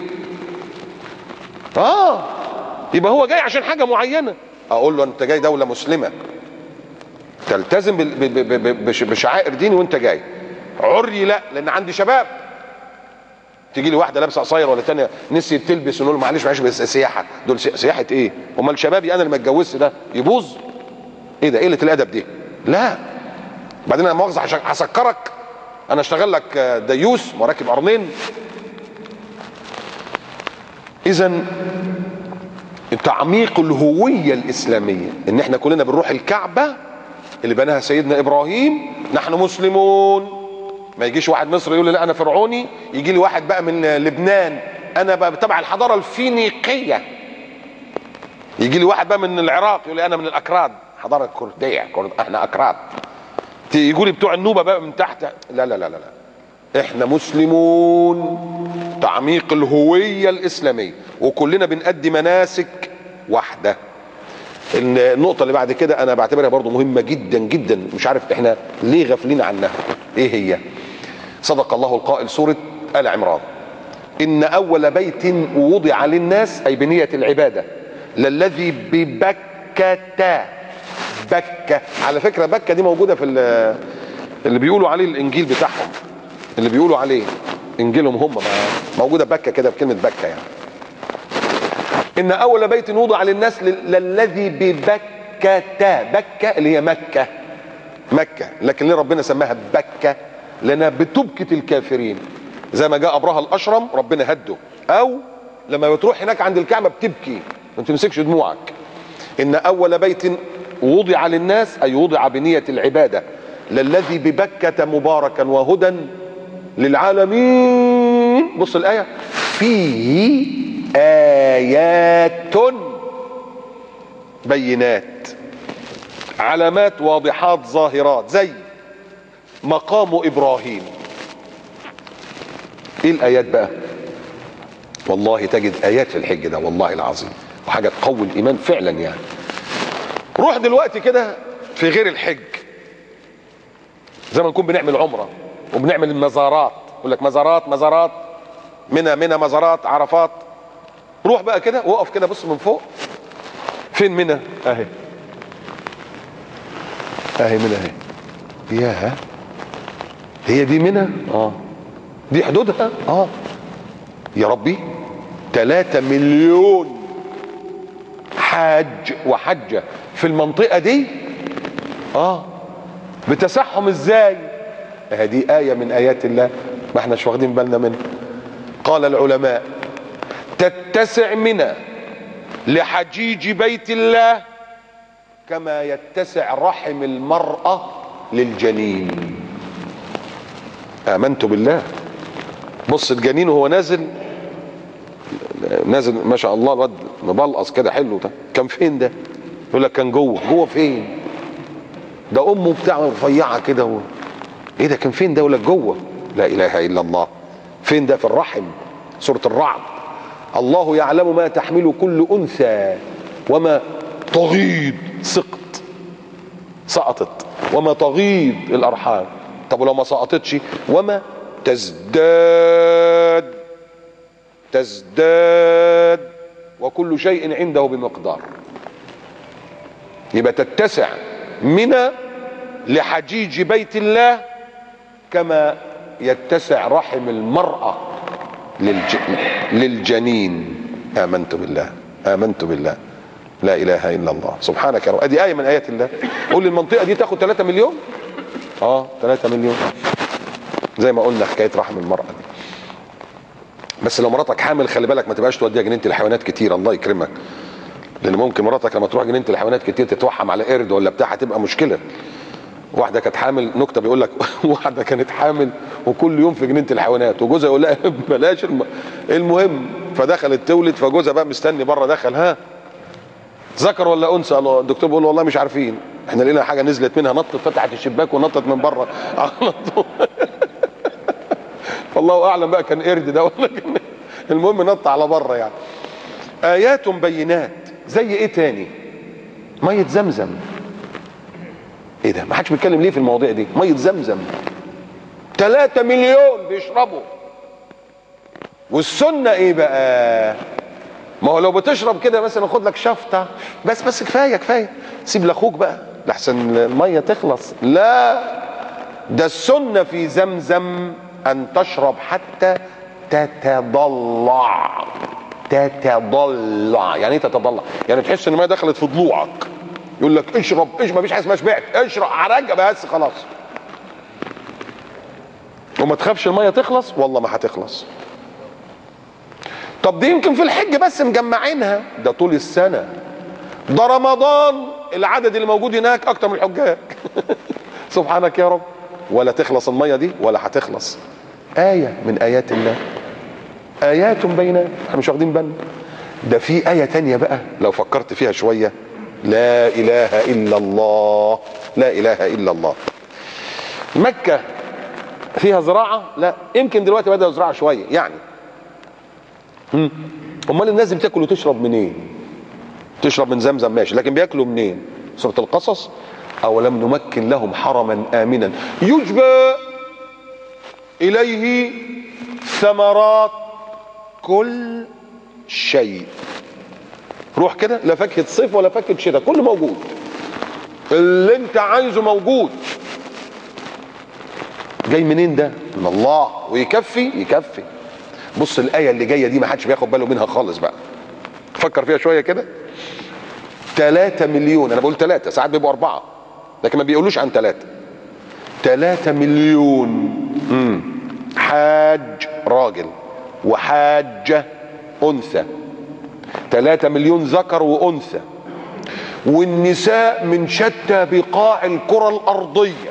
Speaker 1: يبقى هو جاي عشان حاجه معينه. اقول له انت جاي دوله مسلمه تلتزم بشعائر ديني وانت جاي عري؟ لا، لان عندي شباب. تيجي لي واحده لابسه قصير ولا تانية نسيت تلبس ونقول معلش بس سياحه. دول سياحه ايه؟ امال شبابي انا اللي ما اتجوزت ده يبوظ؟ ايه ده؟ قله الادب دي. لا بعدين انا مؤاخذه هسكرك، انا اشتغل لك ديوس وراكب قرنين. اذا تعميق الهويه الاسلاميه ان احنا كلنا بنروح الكعبه اللي بناها سيدنا ابراهيم، نحن مسلمون. ما يجيش واحد مصري يقول لي لا انا فرعوني، يجي لي واحد بقى من لبنان انا بقى تبع الحضاره الفينيقيه، يجي لي واحد بقى من العراق يقول لي انا من الاكراد، حضاره كرديه، احنا اكراد. يقول لي بتوع النوبه بقى من تحت. لا لا لا لا، احنا مسلمون. تعميق الهويه الاسلاميه وكلنا بنأدي مناسك واحده. النقطه اللي بعد كده انا بعتبرها برضو مهمه جدا جدا، مش عارف احنا ليه غافلين عنها. ايه هي؟ صدق الله القائل سوره آل عمران ان اول بيت وضع للناس اي بنيه العباده للذي ببكة. بكة على فكره، بكة دي موجوده في اللي بيقولوا عليه الانجيل بتاعهم، اللي بيقولوا عليه انجيلهم هم موجوده بكة كده بكلمه بكة يعني. ان اول بيت وضع للناس للذي ببكة. بكة اللي هي مكة، مكة، لكن ليه ربنا سماها بكة؟ لانها بتبكة الكافرين، زي ما جاء ابرهة الاشرم ربنا هده، او لما بتروح هناك عند الكعبة بتبكي ما تمسكش دموعك. ان اول بيت وضع للناس اي وضع بنية العبادة للذي ببكة مباركا وهدى للعالمين. بص الآية، فيه آيات بينات، علامات واضحات ظاهرات، زي مقام إبراهيم. ايه الآيات بقى؟ والله تجد آيات في الحج ده والله العظيم، وحاجة تقوي الإيمان فعلا يعني. روح دلوقتي كده في غير الحج، زي ما نكون بنعمل عمرة وبنعمل المزارات، يقول لك مزارات منى مزارات عرفات. روح بقى كده وقف كده بص من فوق، فين منى؟ اهي منى اهي. ياها، هي دي منى؟ دي حدودها؟ يا ربي 3 مليون حاج وحجة في المنطقة دي. بتسحهم ازاي؟ هذه آية من آيات الله ما احناش واخدين بالنا منها. قال العلماء تتسع منى لحجيج بيت الله كما يتسع رحم المرأة للجنين. آمنت بالله. بص الجنين وهو نازل ما شاء الله الواد مبلقص كده حلو، ده كان فين ده؟ يقول لك كان جوه فين؟ ده امه بتاع رفيعه كده ايه ده كان فين ده؟ يقول لك جوه. لا اله الا الله. فين ده؟ في الرحم. سوره الرعد. الله يعلم ما تحمل كل انثى وما تغيض، سقطت، وما تغيض الارحام. طب ولو ما سقطتش؟ وما تزداد وكل شيء عنده بمقدار. يبقى تتسع منى لحجيج بيت الله كما يتسع رحم المرأة للجنين. آمنت بالله، آمنت بالله، لا إله إلا الله. سبحانك يا رب. ادي آية من آيات الله. قول لي المنطقة دي تاخد 3 مليون؟ 3 مليون زي ما قلنا حكاية رحم المرأة دي. بس لو مراتك حامل خلي بالك ما تبقاش توديها جنينة الحيوانات كتير، الله يكرمك، لان ممكن مراتك لما تروح جنينة الحيوانات كتير تتوحم على قرد ولا بتاع، هتبقى مشكلة. واحدة كانت حامل، نكتة بيقول لك واحدة كانت حامل وكل يوم في جنينة الحيوانات وجوزها يقول لها بلاش المهم، فدخلت تولد، فجوزها بقى مستني بره، دخل ها ذكر ولا انثى؟ الدكتور بيقول له والله مش عارفين، احنا لقينا حاجة نزلت منها، نطت فتحت الشباك ونطت من بره على طول. والله اعلم بقى كان قرد ده ولا كان المهم نط على بره يعني. ايات بينات. زي ايه تاني؟ ميه زمزم. ايه ده؟ ما حدش بيتكلم ليه في المواضيع دي؟ ميه زمزم 3 مليون بيشربوا. والسنه ايه بقى؟ ما هو لو بتشرب كده مثلا خد لك شفطه بس كفايه سيب لاخوك بقى لحسن الميه تخلص. لا، ده السنه في زمزم ان تشرب حتى تتضلع. يعني ايه تتضلع؟ يعني تحس ان الميه دخلت في ضلوعك. يقول لك اشرب ما فيش حاجه اسمها شبعت، اشرب عرق بس خلاص. وما تخافش الميه تخلص، والله ما هتخلص. طب دي يمكن في الحج بس مجمعينها، ده طول السنه، ده رمضان العدد اللي موجود هناك اكتر من الحجاج. سبحانك يا رب. ولا تخلص الميه دي ولا هتخلص. آية من آيات الله. آيات بينات، احنا مش واخدين بالنا. ده في آية تانية بقى لو فكرت فيها شوية، لا إله إلا الله، لا إله إلا الله. مكة فيها زراعة؟ لا، يمكن دلوقتي بدأوا يزرعوا شوية يعني. أمال الناس بتاكل وتشرب منين؟ تشرب من زمزم ماشي، لكن بياكلوا منين؟ سورة القصص. أولم نمكن لهم حرما آمنا يجبى إليه ثمرات كل شيء. روح كده، لا فاكهة صيف ولا فاكهة شتاء، كله موجود، اللي انت عايزه موجود. جاي منين ده؟ من الله. ويكفي. بص الآية اللي جاية دي ما حدش بياخد باله منها خالص بقى، فكر فيها شوية كده. 3 مليون، انا بقول 3 ساعات بيبقوا 4 لكن ما بيقولوش عن 3 مليون حاج راجل وحاجة أنثى، 3 مليون ذكر وأنثى، والنساء من شتى بقاع الكرة الأرضية،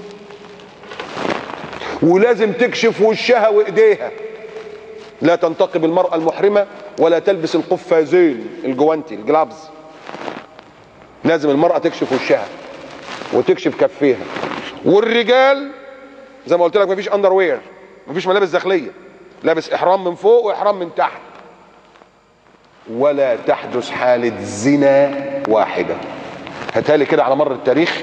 Speaker 1: ولازم تكشف وشها وإيديها. لا تنتقب المرأة المحرمة ولا تلبس القفازين الجوانتي الجلافز. لازم المرأة تكشف وشها وتكشف كفيها. والرجال زي ما قلت لك مفيش اندر وير، مفيش ملابس داخليه، لابس احرام من فوق واحرام من تحت. ولا تحدث حاله زنا واحده. هاتها لي كده على مر التاريخ.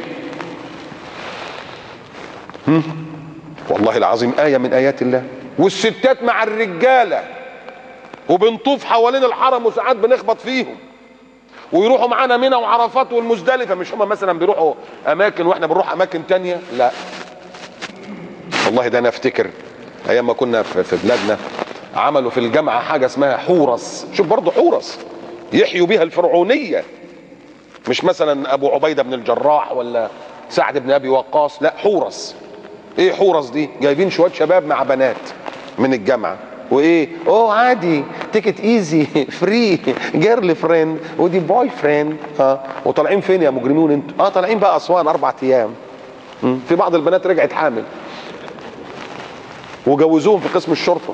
Speaker 1: والله العظيم آية من آيات الله. والستات مع الرجالة وبنطوف حوالين الحرم وساعات بنخبط فيهم، ويروحوا معانا منى وعرفات والمزدلفة. مش هم مثلا بيروحوا أماكن وإحنا بنروح أماكن تانية؟ لا والله. ده أنا أفتكر أيام ما كنا في بلادنا عملوا في الجامعة حاجة اسمها حورس. شوف برضو حورس يحيوا بها الفرعونية، مش مثلا أبو عبيدة بن الجراح ولا سعد بن أبي وقاص، لا حورس. ايه حورس دي؟ جايبين شويه شباب مع بنات من الجامعه، وايه عادي تيكت ايزي فري جيرل فريند ودي بوي فريند. وطالعين فين يا مجرمون انتوا؟ طالعين بقى اسوان 4 ايام. في بعض البنات رجعت حامل وجوزوهم في قسم الشرطه.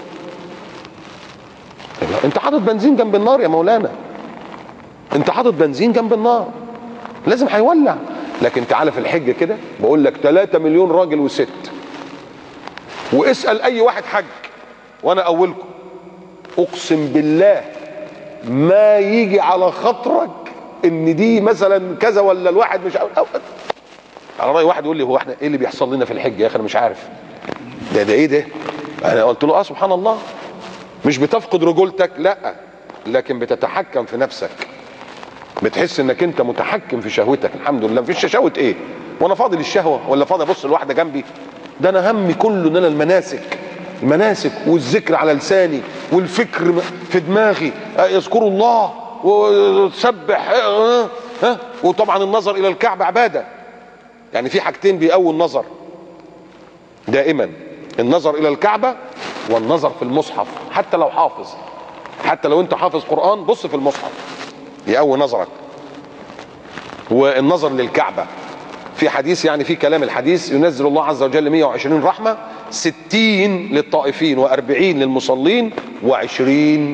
Speaker 1: انت حاطط بنزين جنب النار يا مولانا، انت حاطط بنزين جنب النار، لازم هيولع. لكن تعالى في الحج كده بقول لك 3 مليون راجل وست، واسأل اي واحد حج وانا اولكم، اقسم بالله ما يجي على خاطرك ان دي مثلا كذا ولا الواحد مش عارف. على رأي واحد يقول لي هو احنا ايه اللي بيحصل لنا في الحج يا اخي انا مش عارف، ده ايه ده؟ انا قلت له سبحان الله، مش بتفقد رجولتك، لا، لكن بتتحكم في نفسك، بتحس انك انت متحكم في شهوتك. الحمد لله مفيش شهوة ايه وانا فاضي للشهوة ولا فاضي ابص لواحدة جنبي؟ ده انا همي كله ان انا المناسك والذكر على لساني والفكر في دماغي، يذكروا الله وتسبح، وطبعا النظر الى الكعبة عبادة. يعني في حاجتين بيقووا النظر دائما، النظر الى الكعبة والنظر في المصحف. حتى لو حافظ، حتى لو انت حافظ قرآن، بص في المصحف يقوي نظرك. والنظر للكعبة في حديث، يعني في كلام الحديث، ينزل الله عز وجل 120 رحمة، 60 للطائفين و40 للمصلين و20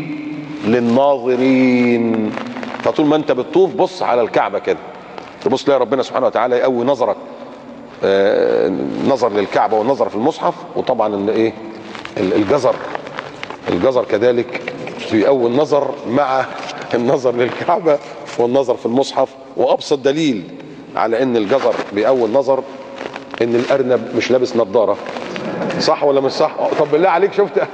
Speaker 1: للناظرين. فطول ما انت بتطوف بص على الكعبة كده، تبص تلاقي ربنا سبحانه وتعالى يقوي نظرك، نظر للكعبة والنظر في المصحف. وطبعا ايه الجزر كذلك بيقوي النظر مع النظر للكعبة والنظر في المصحف. وابسط دليل على ان الجزر بيقوي النظر ان الارنب مش لابس نظارة، صح ولا مش صح؟ طب بالله عليك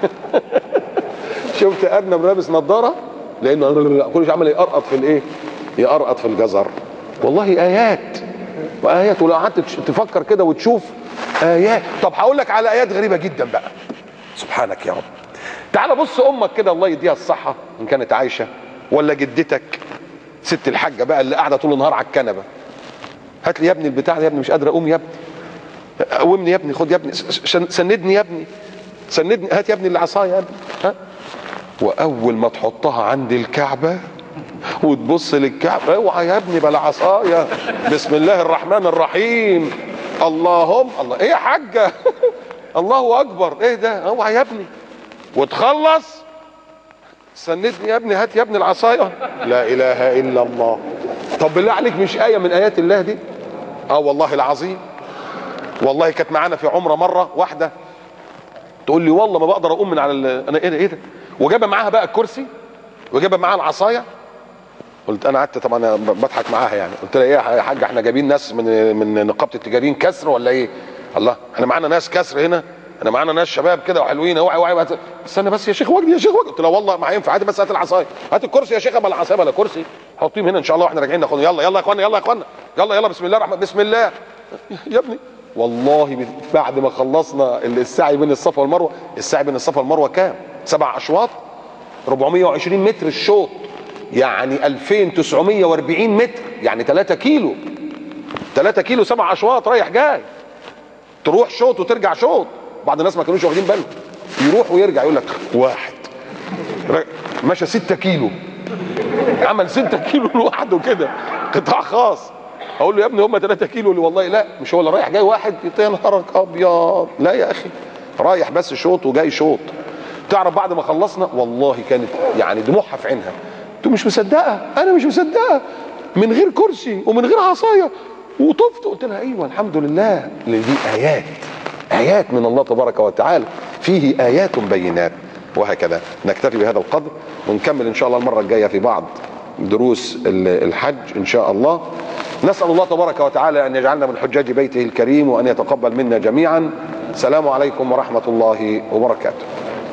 Speaker 1: شفت ارنب لابس نظارة؟ لانه كل شيء عمال يقرقط في الايه، يقرقط في الجزر. والله ايات وايات، ولو قعدت تفكر كده وتشوف ايات. طب هقول لك على ايات غريبة جدا بقى، سبحانك يا رب. تعال بص امك كده الله يديها الصحة ان كانت عايشة، ولا جدتك ست الحاجة بقى اللي قاعدة طول النهار على الكنبة، هات لي يا ابني البتاع يا ابني، مش قادر اقوم يا ابني، قومني يا ابني، خد يا ابني، سندني يا ابني، سندني، هات يا ابني العصاية يا ابني، ها. واول ما تحطها عند الكعبة وتبص للكعبة، اوعى يا ابني بلا عصاية، بسم الله الرحمن الرحيم، اللهم الله، ايه يا حاجة الله اكبر، ايه ده، اوعى يا ابني، وتخلص سندني يا ابني، هات يا ابني العصاية، لا اله الا الله. طب بالله عليك مش آية من آيات الله دي؟ والله العظيم. والله كانت معانا في عمرة مرة واحدة تقول لي والله ما بقدر اقوم من على انا ايه ده، وجابه معاها بقى الكرسي وجابه معاها العصاية. قلت انا قعدت طبعا بضحك معاها، يعني قلت لها ايه يا حاجة، احنا جايبين ناس من نقابة التجارين كسر ولا ايه؟ الله، احنا معانا ناس كسر هنا، احنا معانا ناس شباب كده وحلوين، اوعي استنى بس يا شيخ وجدي، يا شيخ وجدي. قلت لها والله ما هينفع، هات بس هات العصايه، هات الكرسي يا شيخ، بلا عصايه بلا كرسي، حطيهم هنا ان شاء الله واحنا راجعين ناخدهم. يلا يا اخوانا، يلا بسم الله الرحمن، بسم الله يا ابني. والله بعد ما خلصنا السعي بين الصفا والمروه، السعي بين الصفا والمروه كام؟ 7 اشواط، 420 متر الشوط، يعني 2940 متر، يعني 3 كيلو 7 اشواط رايح جاي، تروح شوط وترجع شوط. بعض الناس ما كانوش واخدين بالهم، يروح ويرجع يقول لك واحد مشى 6 كيلو، عمل 6 كيلو لوحده كده، قطاع خاص. اقول له يا ابني هم 3 كيلو، اللي والله لا مش هو اللي رايح جاي واحد، يا نهارك ابيض، لا يا اخي رايح بس شوط وجاي شوط. تعرف بعد ما خلصنا والله كانت يعني دموعها في عينها، انتوا مش مصدقه، انا مش مصدقه، من غير كرسي ومن غير عصايه وطفت. قلت لها ايوه الحمد لله، لان دي ايات من الله تبارك وتعالى، فيه ايات بينات. وهكذا نكتفي بهذا القدر، ونكمل ان شاء الله المره الجايه في بعض دروس الحج ان شاء الله. نسال الله تبارك وتعالى ان يجعلنا من حجاج بيته الكريم، وان يتقبل منا جميعا. السلام عليكم ورحمه الله وبركاته.